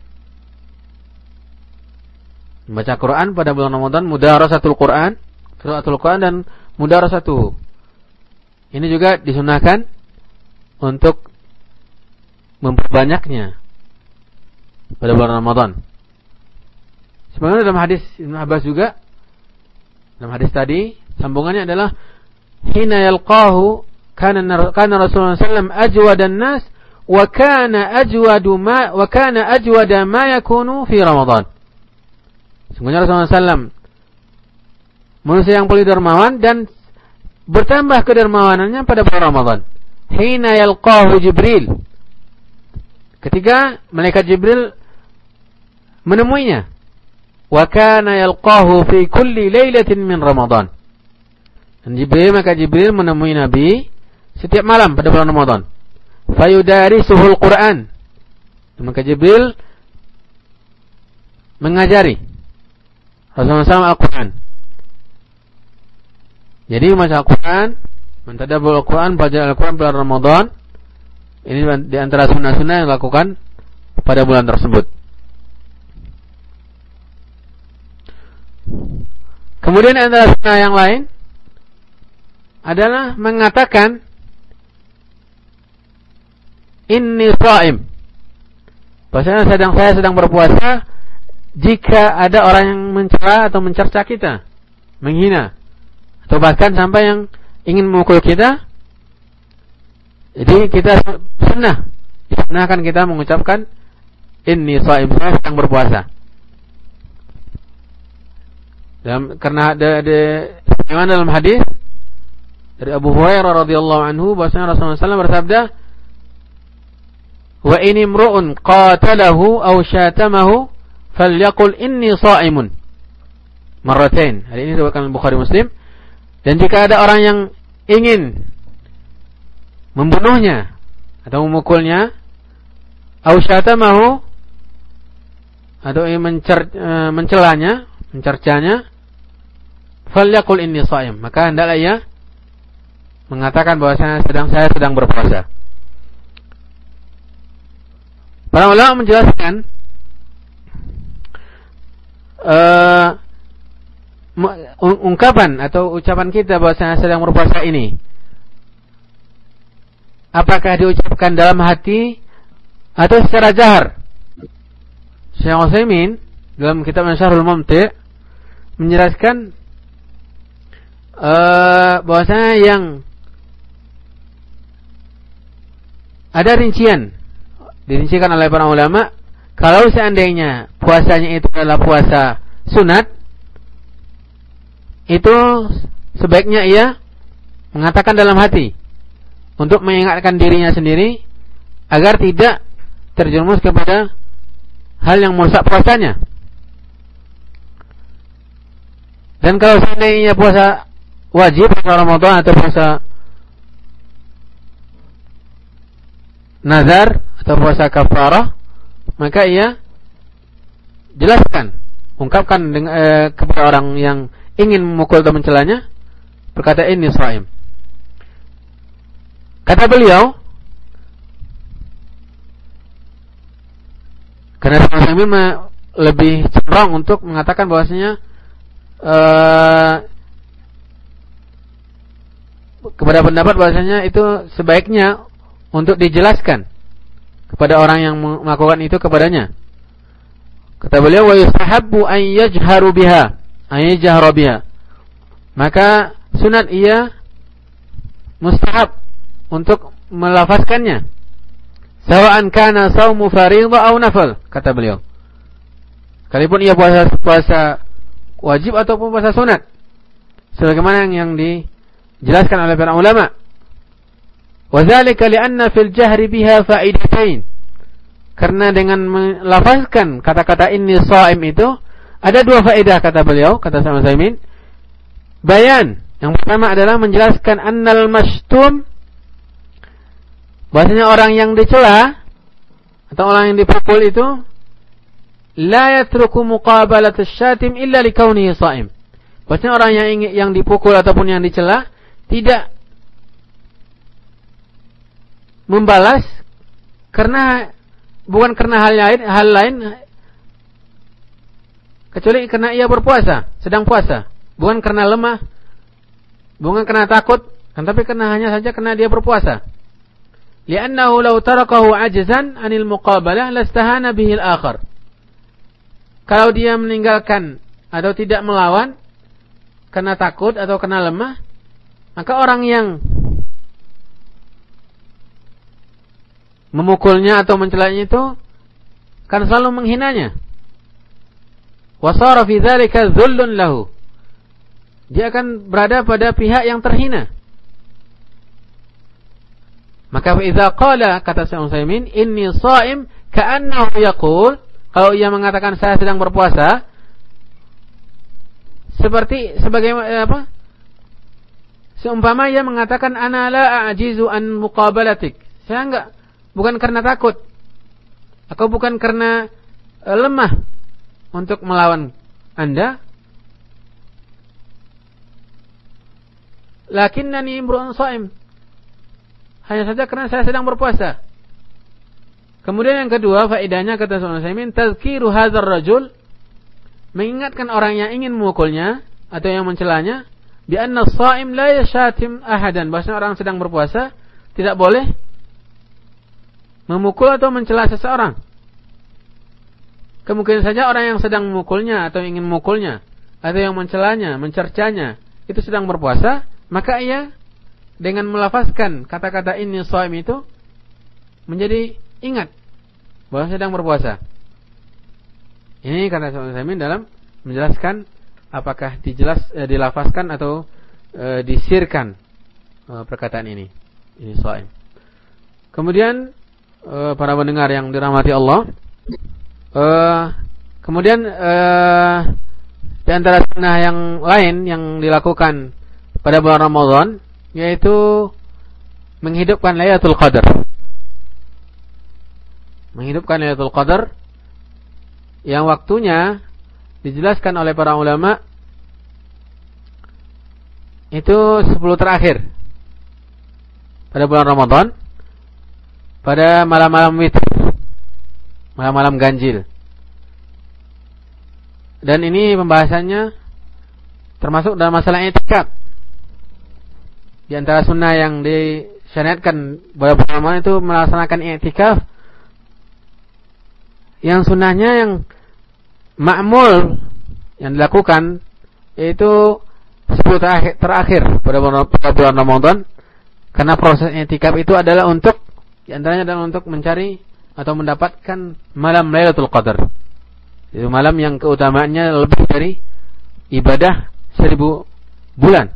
Baca Quran pada bulan Ramadan, mudarasatul Quran, qiraatul Quran dan mudarasatuhu. Ini juga disunahkan untuk memperbanyaknya pada bulan Ramadan. Sebenarnya dalam hadis Ibnu Abbas juga, dalam hadis tadi sambungannya adalah hina yalqahu kana kana Rasulullah sallallahu alaihi wasallam ajwadan nas wa kana ajwadu ma wa kana ajwada ma yakunu fi Ramadan. Sebenarnya Rasulullah sallallahu alaihi wasallam manusia yang paling dermawan dan bertambah kedermawanannya pada bulan Ramadan. Hina yalqahu Jibril. Ketika malaikat Jibril menemuinya. Wa kana yalqahu fi kulli lailatin min Ramadan. Dan Jibril, maka Jibril menemui Nabi setiap malam pada bulan Ramadan. Fayudarisuhul Quran. Maka Jibril mengajari Rasulullah sallallahu alaihi wasallam Al-Quran. Jadi membaca Al-Quran, mentadabbur Al-Quran, baca Al-Quran bulan Ramadan. Ini di antara sunnah-sunnah yang dilakukan pada bulan tersebut. Kemudian antara sunnah yang lain adalah mengatakan inni sha'im. Bahasanya sedang saya sedang berpuasa jika ada orang yang mencela atau mencerca kita, menghina, atau bahkan sampai yang ingin memukul kita. Jadi kita sunnah, disunahkan kita mengucapkan inni sha'im, saya sedang berpuasa. Dalam, karena ada ada dalam hadis dari Abu Hurairah radhiyallahu anhu bahwasanya Rasulullah sallallahu alaihi wasallam bersabda, "Wa in imru'un qatalahu aw syatamahu falyaqul inni sha'imun." Marratain. Hari ini diriwayatkan Bukhari Muslim. Dan jika ada orang yang ingin membunuhnya atau memukulnya, aw syatamahu, atau ingin mencer, mencelanya, mencercanya, falyaqul inni sha'im, maka hendaklah ia mengatakan bahwa saya sedang saya sedang berpuasa. Para ulama menjelaskan uh, ungkapan atau ucapan kita bahwa saya sedang berpuasa ini, apakah diucapkan dalam hati atau secara jahar? Syekh Utsaimin dalam kitab Syarhul Mumti' menjelaskan uh, bahwasanya yang ada rincian, dirincikan oleh para ulama, kalau seandainya puasanya itu adalah puasa sunat, itu sebaiknya ia mengatakan dalam hati untuk mengingatkan dirinya sendiri agar tidak terjerumus kepada hal yang merusak puasanya. Dan kalau seandainya puasa wajib, puasa Ramadan atau puasa nazar atau puasa kafarah, maka ia jelaskan, ungkapkan dengan, eh, kepada orang yang ingin memukul atau mencelanya, berkata inni sha'im. Kata beliau, karena Rasulullah sallallahu lebih cenderung untuk mengatakan bahwasanya uh, kepada pendapat bahwasanya itu sebaiknya untuk dijelaskan kepada orang yang melakukan itu kepadanya. Kata beliau, wa yustahabbu an yajharu biha, an yajhara biha. Maka sunat ia mustahab untuk melafazkannya. Sawa'an kana saumu fardhah atau nafil, kata beliau. Sekalipun ia puasa puasa wajib ataupun puasa sunat. Sebagaimana yang dijelaskan oleh para ulama. Wa dzalika li'anna fil jahri biha fa'idatain. Karena dengan melafazkan kata-kata inni shaim itu ada dua faedah, kata beliau, kata Syekh Utsaimin. Bayan, yang pertama adalah menjelaskan annal mashtum, bahasanya orang yang dicela atau orang yang dipukul itu la yatruku muqabalat asy-syatim illa likaunihi shaim. Bahasanya orang yang ingin, yang dipukul ataupun yang dicela tidak membalas karena bukan karena hal lain, hal lain kecuali karena ia berpuasa, sedang puasa. Bukan karena lemah, bukan karena takut, tapi karena hanya saja karena dia berpuasa. Li'annahu law tarakahu ajzan 'anil muqabalah lastahana bihi al-akhar. Kalau dia meninggalkan atau tidak melawan karena takut atau karena lemah, maka orang yang memukulnya atau mencelanya itu kan selalu menghinanya. Wa shara fi dzalika dhullun lahu. Dia akan berada pada pihak yang terhina. Maka fa idza qala, kata Syekh Utsaimin, inni shaim, ka'annahu yaqul, kalau ia mengatakan saya sedang berpuasa, seperti sebagai apa? Seumpama ia mengatakan ana la a'jizu an muqabalatik. Saya enggak, bukan karena takut, atau bukan karena uh, lemah untuk melawan Anda, lakinnani imru'un shaim, hanya saja karena saya sedang berpuasa. Kemudian yang kedua faedahnya, kata Syekh Utsaimin, tazkiru hadzal rajul, mengingatkan orang yang ingin memukulnya atau yang mencelanya, bi anna shaim la yashatim ahadan, bahwa orang sedang berpuasa tidak boleh memukul atau mencela seseorang. Kemungkinan saja orang yang sedang memukulnya atau ingin memukulnya atau yang mencelanya, mencercanya itu sedang berpuasa, maka ia dengan melafazkan kata-kata inni shaim itu menjadi ingat bahwa sedang berpuasa. Ini kata Syekh Utsaimin dalam menjelaskan apakah dijelas eh, dilafazkan atau eh, disirkan eh, perkataan ini. Ini shaim. Kemudian Uh, para pendengar yang dirahmati Allah, uh, kemudian uh, di antara sunnah yang lain yang dilakukan pada bulan Ramadan yaitu menghidupkan Lailatul Qadar. Menghidupkan Lailatul Qadar yang waktunya dijelaskan oleh para ulama itu sepuluh terakhir pada bulan Ramadan, pada malam-malam witir, malam-malam ganjil. Dan ini pembahasannya termasuk dalam masalah i'tikaf. Di antara sunnah yang disyariatkan pada bulan Ramadan itu melaksanakan i'tikaf, yang sunnahnya yang ma'mul yang dilakukan yaitu sepuluh terakhir, terakhir pada bulan, pada bulan Ramadan, karena proses i'tikaf itu adalah untuk, di antaranya adalah untuk mencari atau mendapatkan malam Lailatul Qadar. Itu malam yang keutamaannya lebih dari ibadah seribu bulan.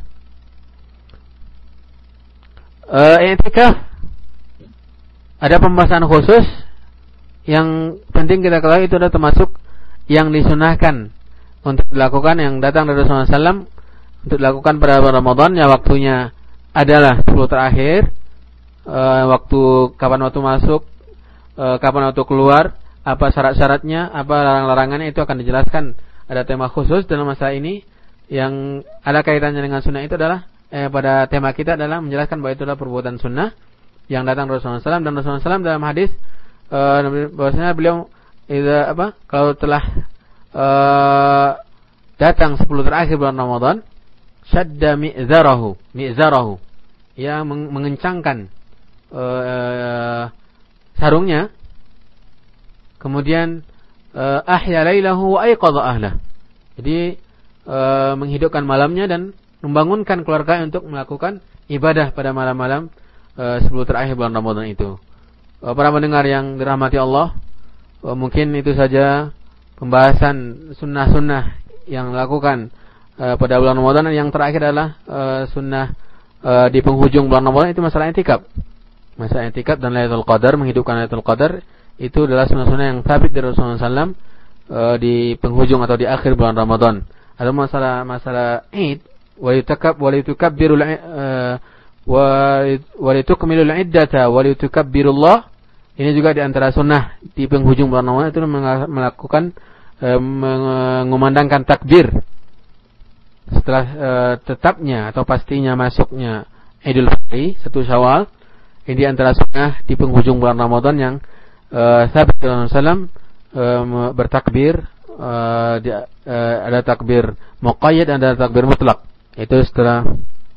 E, i'tikaf ada pembahasan khusus yang penting kita ketahui, itu adalah termasuk yang disunahkan untuk dilakukan, yang datang dari Rasulullah shallallahu alaihi wasallam untuk dilakukan pada bulan Ramadan, yang waktunya adalah sepuluh terakhir. Uh, waktu kapan waktu masuk, uh, kapan waktu keluar, apa syarat-syaratnya, apa larang-larangannya, itu akan dijelaskan. Ada tema khusus dalam masalah ini yang ada kaitannya dengan sunnah. Itu adalah eh, pada tema kita adalah menjelaskan bahwa itu adalah perbuatan sunnah yang datang dari Rasulullah shallallahu alaihi wasallam. Dan Rasulullah shallallahu alaihi wasallam dalam hadis uh, bahwasanya beliau ida, apa kalau telah uh, datang sepuluh terakhir bulan Ramadan, syadda mi'zarahu mi'zarahu, ya mengencangkan Uh, sarungnya, kemudian uh, ahya lailahu wa ayqadha ahlah, jadi uh, menghidupkan malamnya dan membangunkan keluarga untuk melakukan ibadah pada malam-malam uh, sepuluh terakhir bulan Ramadan itu. Uh, para pendengar yang dirahmati Allah, uh, mungkin itu saja pembahasan sunnah-sunnah yang dilakukan uh, pada bulan Ramadan. Yang terakhir adalah uh, sunnah uh, di penghujung bulan Ramadan, itu masalah i'tikaf. Masalah i'tikaf dan Lailatul Qadar, menghidupkan Lailatul Qadar, itu adalah sunnah-sunnah yang sabit dari Rasulullah shallallahu alaihi wasallam uh, di penghujung atau di akhir bulan Ramadan. Ada masalah masalah Id, wa yutakab wa yutukabbirul uh, wa litukmilul iddata wa litukabbirullah. Ini juga di antara sunnah di penghujung bulan Ramadan, itu melakukan uh, mengumandangkan takbir setelah uh, tetapnya atau pastinya masuknya Idul Fitri satu Syawal. Ini di antara sunnah di penghujung bulan Ramadan yang Uh, sabit Rasulullah shallallahu alaihi wasallam uh, bertakbir, uh, di, uh, ada takbir muqayyad dan ada takbir mutlak. Itu setelah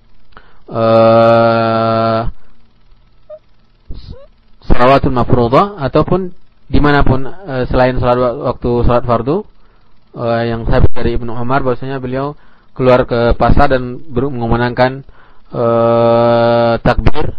uh, salawatul mafruḍah ataupun dimanapun uh, selain salat waktu salat fardu, uh, yang sabit dari Ibnu Umar bahwasanya beliau keluar ke pasar dan mengumandangkan uh, takbir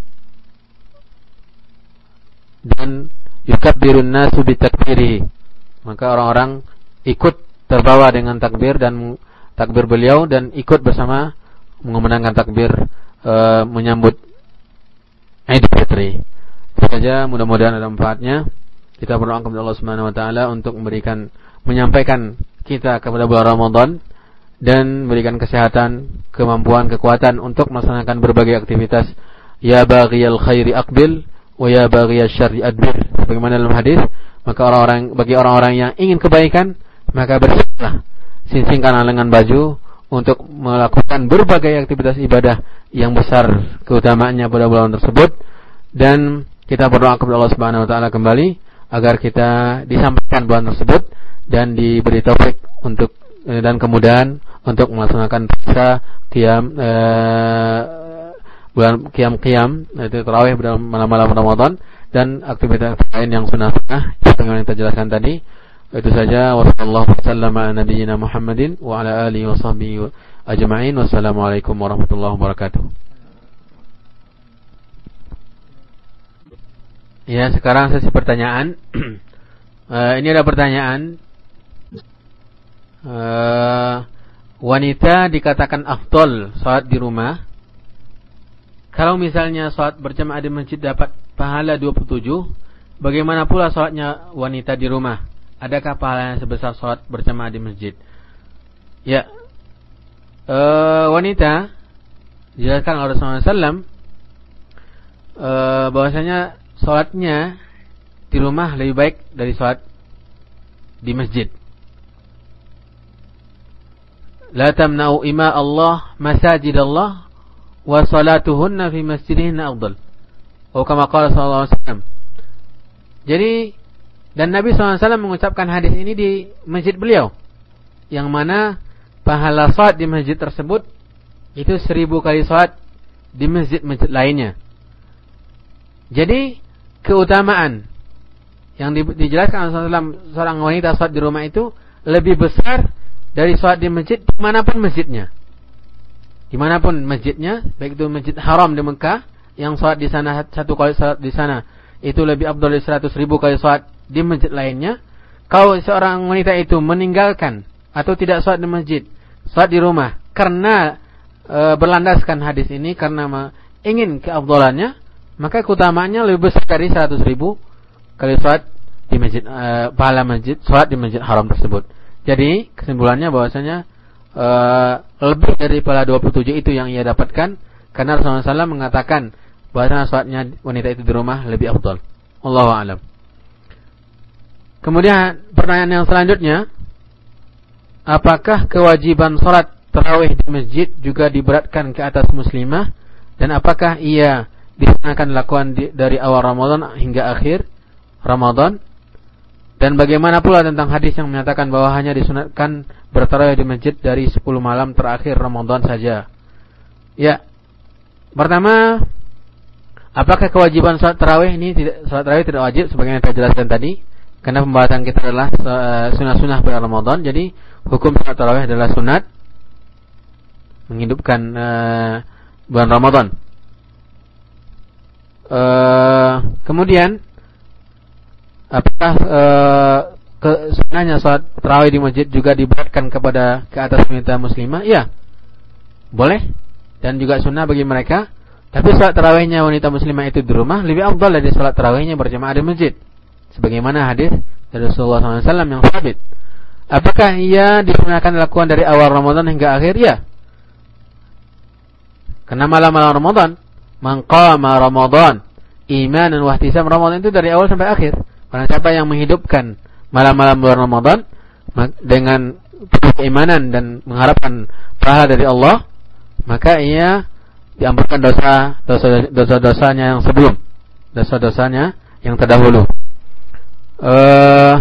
dan yukabbirun nasu bitakbirihi, maka orang-orang ikut terbawa dengan takbir dan takbir beliau dan ikut bersama mengumandangkan takbir e, menyambut Idul Fitri. Itu saja, mudah-mudahan ada manfaatnya. Kita berdoa kepada Allah Subhanahu wa taala untuk memberikan menyampaikan kita kepada bulan Ramadan dan memberikan kesehatan, kemampuan, kekuatan untuk melaksanakan berbagai aktivitas. Ya baghiyal khairi aqbil wa ya baghiyasy syarri adbir. Bagaimana dalam hadis, maka orang-orang bagi orang-orang yang ingin kebaikan, maka bersiaplah, singsingkanlah lengan baju untuk melakukan berbagai aktivitas ibadah yang besar keutamaannya pada bulan tersebut. Dan kita berdoa kepada Allah Subhanahu wa taala kembali agar kita disampaikan bulan tersebut dan diberi taufik untuk dan kemudahan untuk melaksanakan puasa qiyam eh, bulan qiyam-qiyam, itu tarawih pada malam-malam Ramadan dan aktivitas lain yang sunnah-sunnah yang kita jelaskan tadi. Itu saja, wassallallahu wasallam ala nabiyyina Muhammadin wa ala alihi washabbihi ajma'in. Wassalamualaikum warahmatullahi wabarakatuh. Ya, sekarang sesi pertanyaan. uh, ini ada pertanyaan. Uh, wanita dikatakan afdol salat di rumah. Kalau misalnya salat berjamaah di masjid dapat pahala dua puluh tujuh, bagaimana pula salatnya wanita di rumah? Adakah pahalanya sebesar salat berjamaah di masjid? Ya, e, wanita dijelaskan oleh Rasulullah shallallahu alaihi wasallam e, bahwasanya salatnya di rumah lebih baik dari salat di masjid. La tamna'u ima Allah masajid Allah wa salatuhunna fi masjidihinna afdal. Oh, kama qala sallallahu alaihi wasallam. Jadi, dan Nabi sallallahu alaihi wasallam mengucapkan hadis ini di masjid beliau, yang mana pahala salat di masjid tersebut itu seribu kali salat di masjid-masjid lainnya. Jadi keutamaan yang dijelaskan oleh sallallahu alaihi wasallam seorang wanita salat di rumah itu lebih besar dari salat di masjid dimanapun masjidnya. Dimanapun masjidnya, baik itu masjid haram di Mekah, yang salat di sana satu kali salat di sana itu lebih afdal dari seratus ribu kali salat di masjid lainnya. Kalau seorang wanita itu meninggalkan atau tidak salat di masjid, salat di rumah karena e, berlandaskan hadis ini, karena ma, ingin keafdalannya, maka keutamaannya lebih besar dari seratus ribu kali salat di masjid, e, pahala masjid salat di masjid haram tersebut. Jadi kesimpulannya bahwasanya e, lebih dari pahala dua puluh tujuh itu yang ia dapatkan, karena Rasulullah shallallahu alaihi wasallam mengatakan bahwasanya salatnya wanita itu di rumah lebih afdal. Allahu a'lam. Kemudian pertanyaan yang selanjutnya, apakah kewajiban salat tarawih di masjid juga diberatkan ke atas muslimah, dan apakah ia disunahkan dilakukan di, dari awal Ramadan hingga akhir Ramadan? Dan bagaimana pula tentang hadis yang menyatakan bahwa hanya disunatkan bertarawih di masjid dari sepuluh malam terakhir Ramadan saja? Ya, pertama, apakah kewajiban salat tarawih ini tidak, salat tarawih tidak wajib sebagaimana kita jelaskan tadi, karena pembahasan kita adalah sunnah-sunnah pada Ramadan. Jadi hukum salat tarawih adalah sunat, menghidupkan uh, bulan Ramadan. Uh, kemudian apakah uh, ke, sebenarnya salat tarawih di masjid juga diberatkan kepada ke atas wanita muslimah? Ya, boleh dan juga sunnah bagi mereka. Tapi salat tarawihnya wanita muslimah itu di rumah lebih afdal dari salat tarawihnya berjamaah di masjid. Sebagaimana hadis dari Rasulullah shallallahu alaihi wasallam yang sabit. Apakah ia disunahkan dilakukan dari awal Ramadan hingga akhir? Ya. Karena malam-malam Ramadan, man qama Ramadan imanan wa ihtisab, Ramadan itu dari awal sampai akhir. Karena siapa yang menghidupkan malam-malam bulan Ramadan dengan keimanan dan mengharapkan pahala dari Allah, maka ia diampunkan dosa dosa dosa-dosanya yang sebelum, dosa-dosanya yang terdahulu. Uh,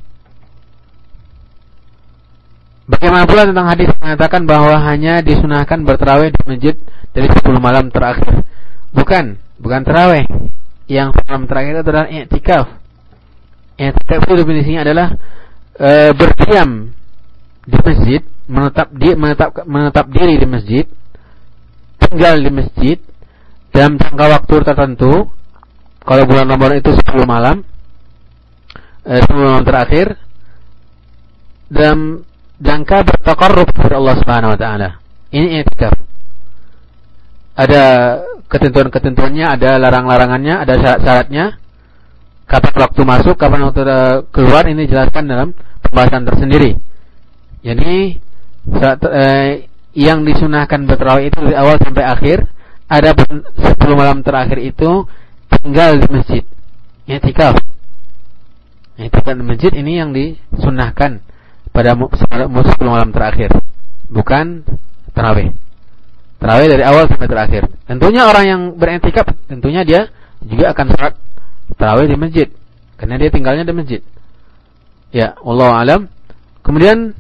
bagaimana pula tentang hadis mengatakan bahwa hanya disunahkan bertarawih di masjid dari sepuluh malam terakhir? Bukan, bukan tarawih. Yang malam terakhir itu adalah i'tikaf. I'tikaf itu definisinya adalah uh, berdiam di masjid, menetap di menetap menetap diri di masjid, tinggal di masjid dalam jangka waktu tertentu. Kalau bulan Ramadan itu sepuluh malam, eh, sepuluh malam terakhir, dalam jangka bertaqarrub kepada Allah Subhanahu wa taala. Ini i'tikaf. Ada ketentuan-ketentuannya, ada larang-larangannya, ada syarat-syaratnya. Kapan waktu masuk, kapan waktu keluar, ini dijelaskan dalam pembahasan tersendiri. Jadi saat, eh, yang disunahkan bertarawih itu dari awal sampai akhir. Ada sepuluh malam terakhir itu tinggal di masjid, i'tikaf. I'tikaf di masjid ini yang disunahkan pada sepuluh malam terakhir, bukan tarawih. Tarawih dari awal sampai terakhir. Tentunya orang yang beriktikaf, tentunya dia juga akan sholat tarawih di masjid, karena dia tinggalnya di masjid. Ya, wallahu alam. Kemudian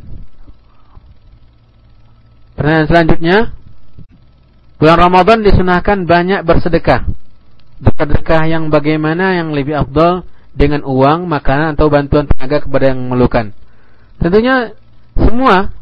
pertanyaan selanjutnya, bulan Ramadan disunahkan banyak bersedekah. Bersedekah yang bagaimana yang lebih afdal, dengan uang, makanan, atau bantuan tenaga kepada yang memerlukan? Tentunya semua,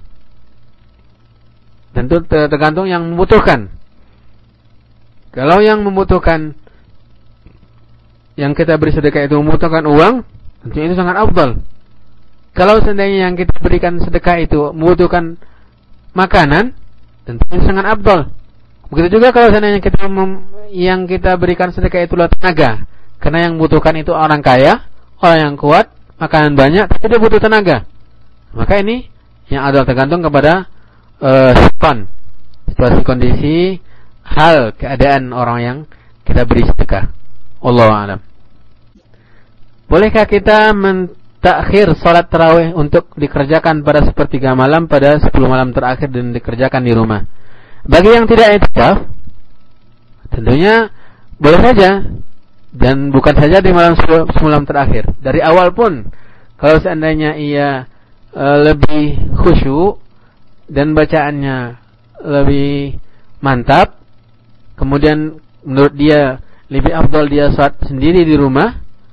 tentu tergantung yang membutuhkan. Kalau yang membutuhkan, yang kita beri sedekah itu membutuhkan uang, tentunya itu sangat afdal. Kalau seandainya yang kita berikan sedekah itu membutuhkan makanan, tentunya sangat afdal. Begitu juga kalau seandainya kita mem- yang kita berikan sedekah itu adalah tenaga, karena yang membutuhkan itu orang kaya, orang yang kuat, makanan banyak, tapi dia butuh tenaga. Maka ini yang afdal tergantung kepada Uh, situasi, situasi kondisi, hal, keadaan orang yang kita beri sedekah. Wallahu a'lam. Bolehkah kita mentakhir salat tarawih untuk dikerjakan pada sepertiga malam pada sepuluh malam terakhir dan dikerjakan di rumah? Bagi yang tidak i'tikaf, tentunya boleh saja, dan bukan saja di malam sepuluh malam terakhir. Dari awal pun, kalau seandainya ia uh, lebih khusyuk dan bacaannya lebih mantap, kemudian menurut dia lebih afdal dia salat sendiri di rumah,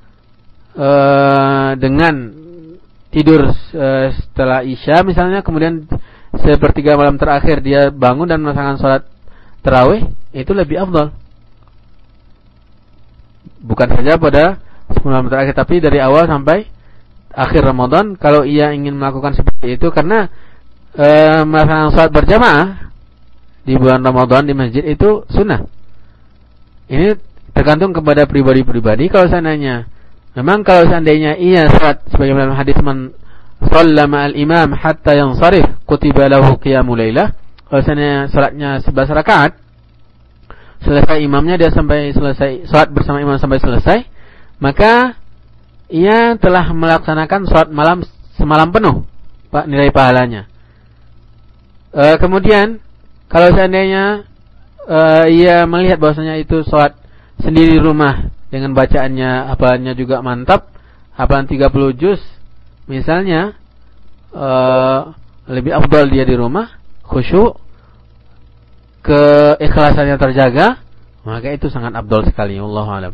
uh, dengan tidur uh, setelah isya misalnya, kemudian sepertiga malam terakhir dia bangun dan melaksanakan salat tarawih, itu lebih afdal. Bukan saja pada sepuluh malam terakhir, tapi dari awal sampai akhir Ramadan, kalau ia ingin melakukan seperti itu, karena E, melaksanakan salat berjamaah di bulan Ramadan di masjid itu sunnah. Ini tergantung kepada pribadi-pribadi. Kalau seandainya, memang kalau seandainya ia salat sebagaimana hadis man shalla ma'al imam hatta yansarif kutiba lahu qiyamul lailah. Kalau seandainya salatnya sebelas rakaat, selesai imamnya dia sampai selesai salat bersama imam sampai selesai, maka ia telah melaksanakan salat malam semalam penuh, Pak, nilai pahalanya. Uh, kemudian kalau seandainya uh, ia melihat bahwasanya itu sholat sendiri di rumah dengan bacaannya, hafalannya juga mantap, hafalan tiga puluh juz misalnya, uh, lebih afdal dia di rumah, khusyuk, keikhlasannya terjaga, maka itu sangat afdal sekali. Wallahu a'lam.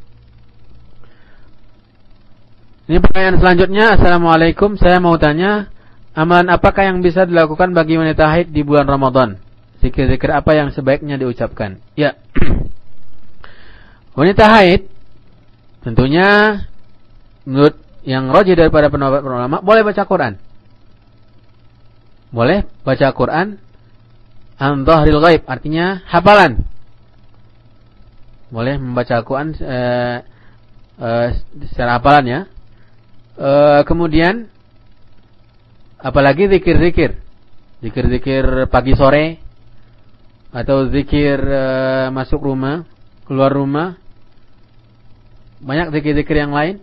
Ini pertanyaan selanjutnya. Assalamualaikum, saya mau tanya, amalan apakah yang bisa dilakukan bagi wanita haid di bulan Ramadan? Zikir-zikir apa yang sebaiknya diucapkan? Ya. Wanita haid tentunya menurut yang rajih daripada pendapat ulama boleh baca Quran. Boleh baca Quran an dhahril ghaib, artinya hafalan. Boleh membaca Quran uh, uh, secara hafalan ya. Uh, kemudian apalagi zikir-zikir. Zikir-zikir pagi sore atau zikir uh, masuk rumah, keluar rumah. Banyak zikir-zikir yang lain.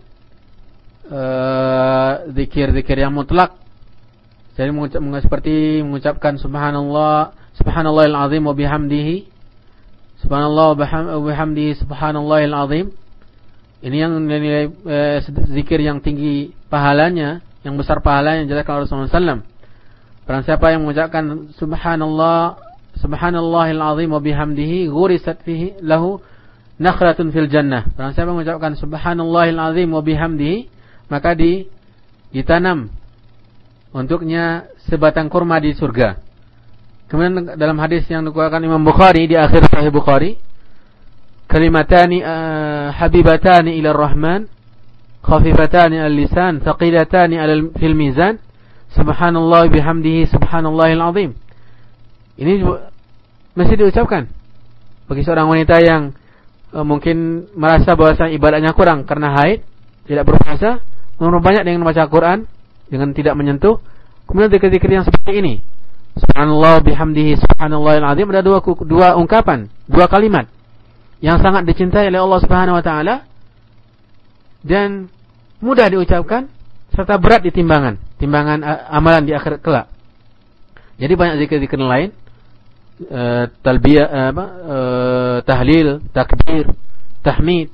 Uh, zikir-zikir yang mutlak. Jadi mengucap, seperti mengucapkan subhanallah, subhanallahil azim wa bihamdihi. Subhanallah wa bihamdihi subhanallahil azim. Ini yang nilai uh, zikir yang tinggi pahalanya, yang besar pahalanya dijelaskan Rasulullah sallallahu alaihi wasallam. Barang siapa yang mengucapkan subhanallah subhanallahil azim wa bihamdihi ghurisat fihi lahu nakhratun fil jannah. Barang siapa mengucapkan subhanallahil azim wa bihamdihi, maka di ditanam untuknya sebatang kurma di surga. Kemudian dalam hadis yang dikeluarkan Imam Bukhari di akhir Sahih Bukhari, kalimatani uh, habibatani ila Rahman, khafifatani al-lisan, thaqilatani ala fil mizan, subhanallah bihamdihi subhanallahil azim. Ini mesti diucapkan bagi seorang wanita yang uh, mungkin merasa bahwa ibadahnya kurang karena haid, tidak berpuasa, memang banyak dengan membaca Quran dengan tidak menyentuh. Kemudian zikir-zikir yang seperti ini, subhanallah bihamdihi subhanallahil azim, ada dua dua ungkapan, dua kalimat yang sangat dicintai oleh Allah Subhanahu wa taala dan mudah diucapkan serta berat di timbangan, timbangan amalan di akhir kelak. Jadi banyak zikir-zikir lain, uh, talbiyah uh, apa uh, tahlil, takbir, tahmid,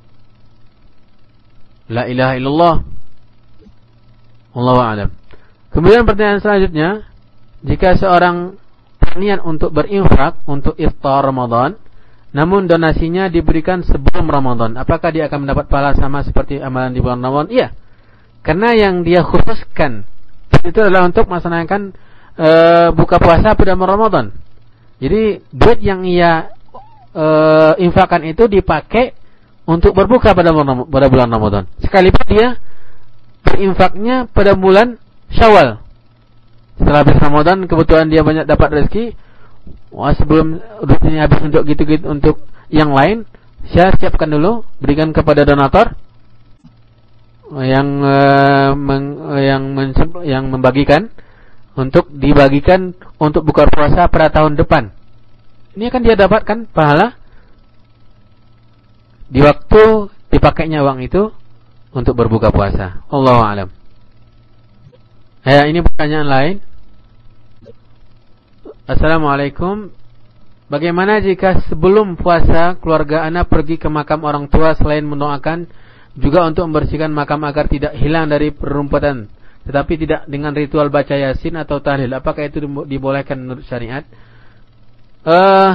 la ilaha illallah. Wallahu a'lam. Kemudian pertanyaan selanjutnya, jika seorang berniat untuk berinfak untuk iftar Ramadan, namun donasinya diberikan sebelum Ramadan, apakah dia akan mendapat pahala sama seperti amalan di bulan Ramadan? Iya. Karena yang dia khususkan itu adalah untuk melaksanakan e, buka puasa pada Ramadan. Jadi duit yang ia e, infakkan itu dipakai untuk berbuka pada pada bulan Ramadan. Sekalipun dia berinfaknya pada bulan Syawal. Setelah habis Ramadan kebetulan dia banyak dapat rezeki, wah sebelum duitnya habis untuk gitu-gitu untuk yang lain, saya siapkan dulu, berikan kepada donatur yang uh, meng, yang men, yang membagikan untuk dibagikan untuk buka puasa pada tahun depan. Ini akan dia dapatkan pahala di waktu dipakainya uang itu untuk berbuka puasa. Allahu a'lam. Ya, ini pertanyaan lain. Assalamualaikum. Bagaimana jika sebelum puasa keluarga anak pergi ke makam orang tua selain mendoakan juga untuk membersihkan makam agar tidak hilang dari perumputan, tetapi tidak dengan ritual baca yasin atau tahlil? Apakah itu dibolehkan menurut syariat? Uh,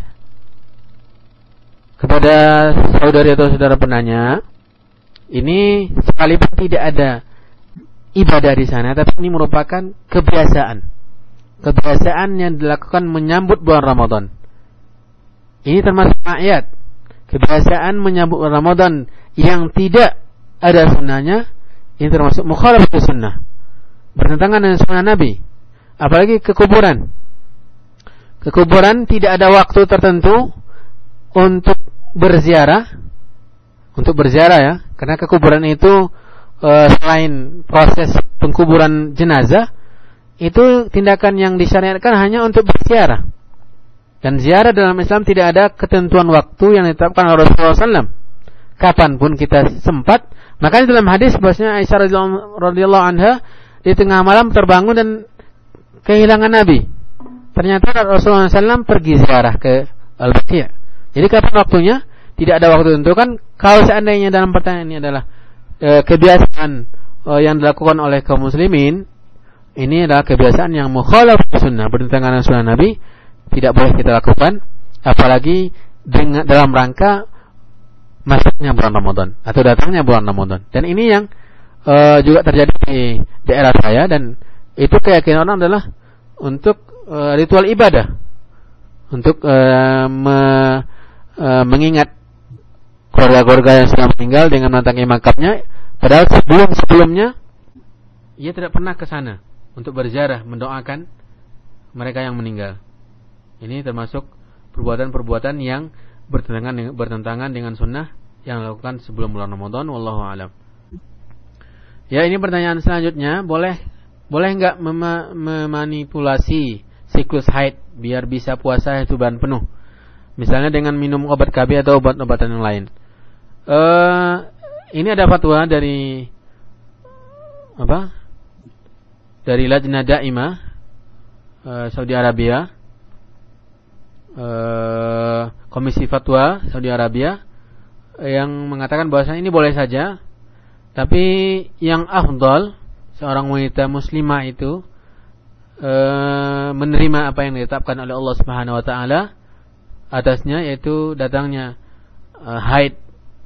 kepada saudari atau saudara penanya, ini sekalipun tidak ada ibadah di sana, tapi ini merupakan kebiasaan. Kebiasaan yang dilakukan menyambut bulan Ramadan. Ini termasuk ayat. Kebiasaan menyambut bulan Ramadan yang tidak ada sunnahnya, ini termasuk mukhalafat sunnah, bertentangan dengan sunnah Nabi. Apalagi ke kuburan. Ke kuburan tidak ada waktu tertentu untuk berziarah, untuk berziarah ya, karena ke kuburan itu e, selain proses pengkuburan jenazah, itu tindakan yang disyariatkan hanya untuk berziarah. Dan ziarah dalam Islam tidak ada ketentuan waktu yang ditetapkan oleh Rasulullah sallallahu alaihi wasallam. Kapanpun kita sempat. Makanya dalam hadis bahwasanya Aisyah radhiyallahu anha di tengah malam terbangun dan kehilangan Nabi. Ternyata Rasulullah sallallahu alaihi wasallam pergi ziarah ke Al-Baqi'. Jadi kapan waktunya? Tidak ada waktu tentukan. Kalau seandainya dalam pertanyaan ini adalah e, kebiasaan e, yang dilakukan oleh kaum muslimin, ini adalah kebiasaan yang mukhalaf sunnah, bertentangan dengan sunnah Nabi, tidak boleh kita lakukan, apalagi dengan dalam rangka masuknya bulan Ramadan atau datangnya bulan Ramadan. Dan ini yang e, juga terjadi di daerah saya, dan itu keyakinan orang adalah untuk e, ritual ibadah. untuk uh, me, uh, mengingat keluarga-keluarga yang sudah meninggal dengan mendatangi makamnya, padahal sebelum sebelumnya ia tidak pernah ke sana untuk berziarah mendoakan mereka yang meninggal. Ini termasuk perbuatan-perbuatan yang bertentangan bertentangan dengan sunnah yang dilakukan sebelum bulan Ramadan. Wallahu a'lam. Ya, ini pertanyaan selanjutnya, boleh boleh enggak mem- memanipulasi siklus haid biar bisa puasa satu bulan penuh? Misalnya dengan minum obat K B atau obat-obatan yang lain. Uh, ini ada fatwa dari apa? Dari Lajnah Daimah uh, Saudi Arabia, uh, Komisi Fatwa Saudi Arabia, yang mengatakan bahwasanya ini boleh saja, tapi yang afdal seorang wanita muslimah itu uh, menerima apa yang ditetapkan oleh Allah Subhanahu wa taala atasnya, yaitu datangnya uh, haid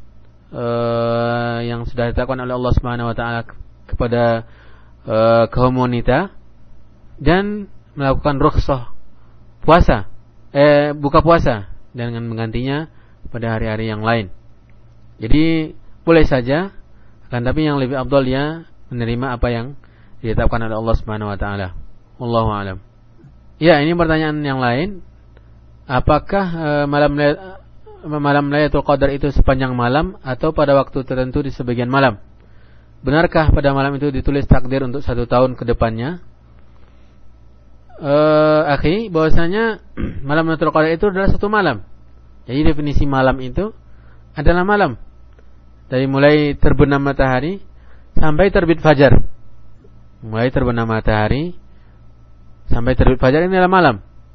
uh, yang sudah ditetapkan oleh Allah Subhanahu wa taala kepada uh, kaum wanita, dan melakukan rukhsah puasa eh buka puasa dengan menggantinya pada hari-hari yang lain. Jadi boleh saja, akan tapi yang lebih afdal dia menerima apa yang ditetapkan oleh Allah Subhanahu wa taala. Wallahu a'lam. Ya, ini pertanyaan yang lain. Apakah uh, malam malam Lailatul Qadar itu sepanjang malam atau pada waktu tertentu di sebagian malam? Benarkah pada malam itu ditulis takdir untuk satu tahun ke depannya? Uh, akhi, bahwasanya malam Lailatul Qadar itu adalah satu malam. Jadi definisi malam itu adalah malam. Dari mulai terbenam matahari sampai terbit fajar. Mulai terbenam matahari sampai terbit fajar ini adalah malam.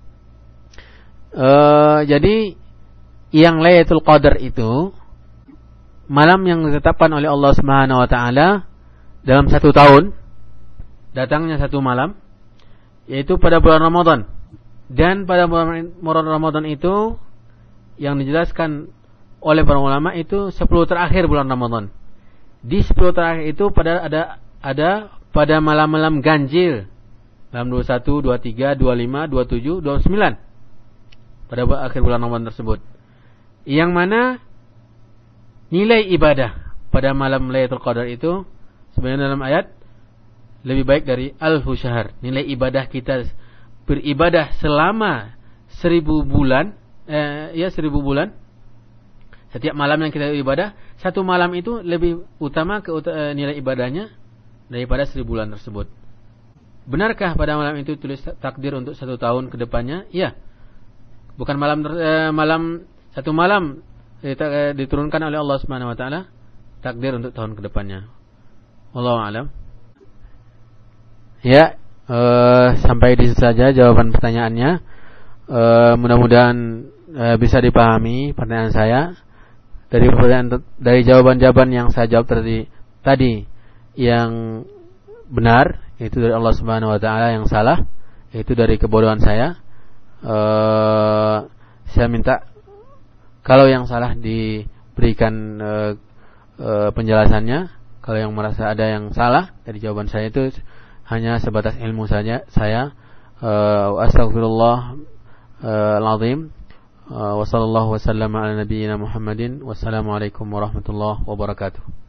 Uh, jadi yang Lailatul Qadar itu malam yang ditetapkan oleh Allah Subhanahu wa taala dalam satu tahun, datangnya satu malam, yaitu pada bulan Ramadan. Dan pada bulan Ramadan itu yang dijelaskan oleh para ulama itu sepuluh terakhir bulan Ramadan. Di sepuluh terakhir itu pada ada ada pada malam-malam ganjil, malam dua puluh satu, dua puluh tiga, dua puluh lima, dua puluh tujuh, dua puluh sembilan pada akhir bulan Ramadan tersebut. Yang mana nilai ibadah pada malam Lailatul Qadar itu sebenarnya dalam ayat lebih baik dari alfu syahr. Nilai ibadah kita beribadah selama seribu bulan, eh, ya seribu bulan. Setiap malam yang kita ibadah, satu malam itu lebih utama ke uh, nilai ibadahnya daripada seribu bulan tersebut. Benarkah pada malam itu tulis takdir untuk satu tahun ke depannya? Iya. Bukan malam uh, malam satu malam uh, diturunkan oleh Allah Subhanahu wa taala takdir untuk tahun ke depannya. Wallahu a'lam. Ya, uh, sampai di situ saja jawaban pertanyaannya. Uh, mudah-mudahan uh, bisa dipahami pertanyaan saya. Dari pertanyaan, dari jawaban-jawaban yang saya jawab tadi tadi yang benar, itu dari Allah Subhanahu wa taala, yang salah itu dari kebodohan saya. Uh, saya minta kalau yang salah diberikan uh, uh, penjelasannya. Kalau yang merasa ada yang salah dari jawaban saya itu hanya sebatas ilmu saja saya. Uh, Astaghfirullah uh, al-azim. Uh, wa sallallahu wa sallama ala nabiyyina Muhammadin. Wassalamualaikum warahmatullahi wabarakatuh.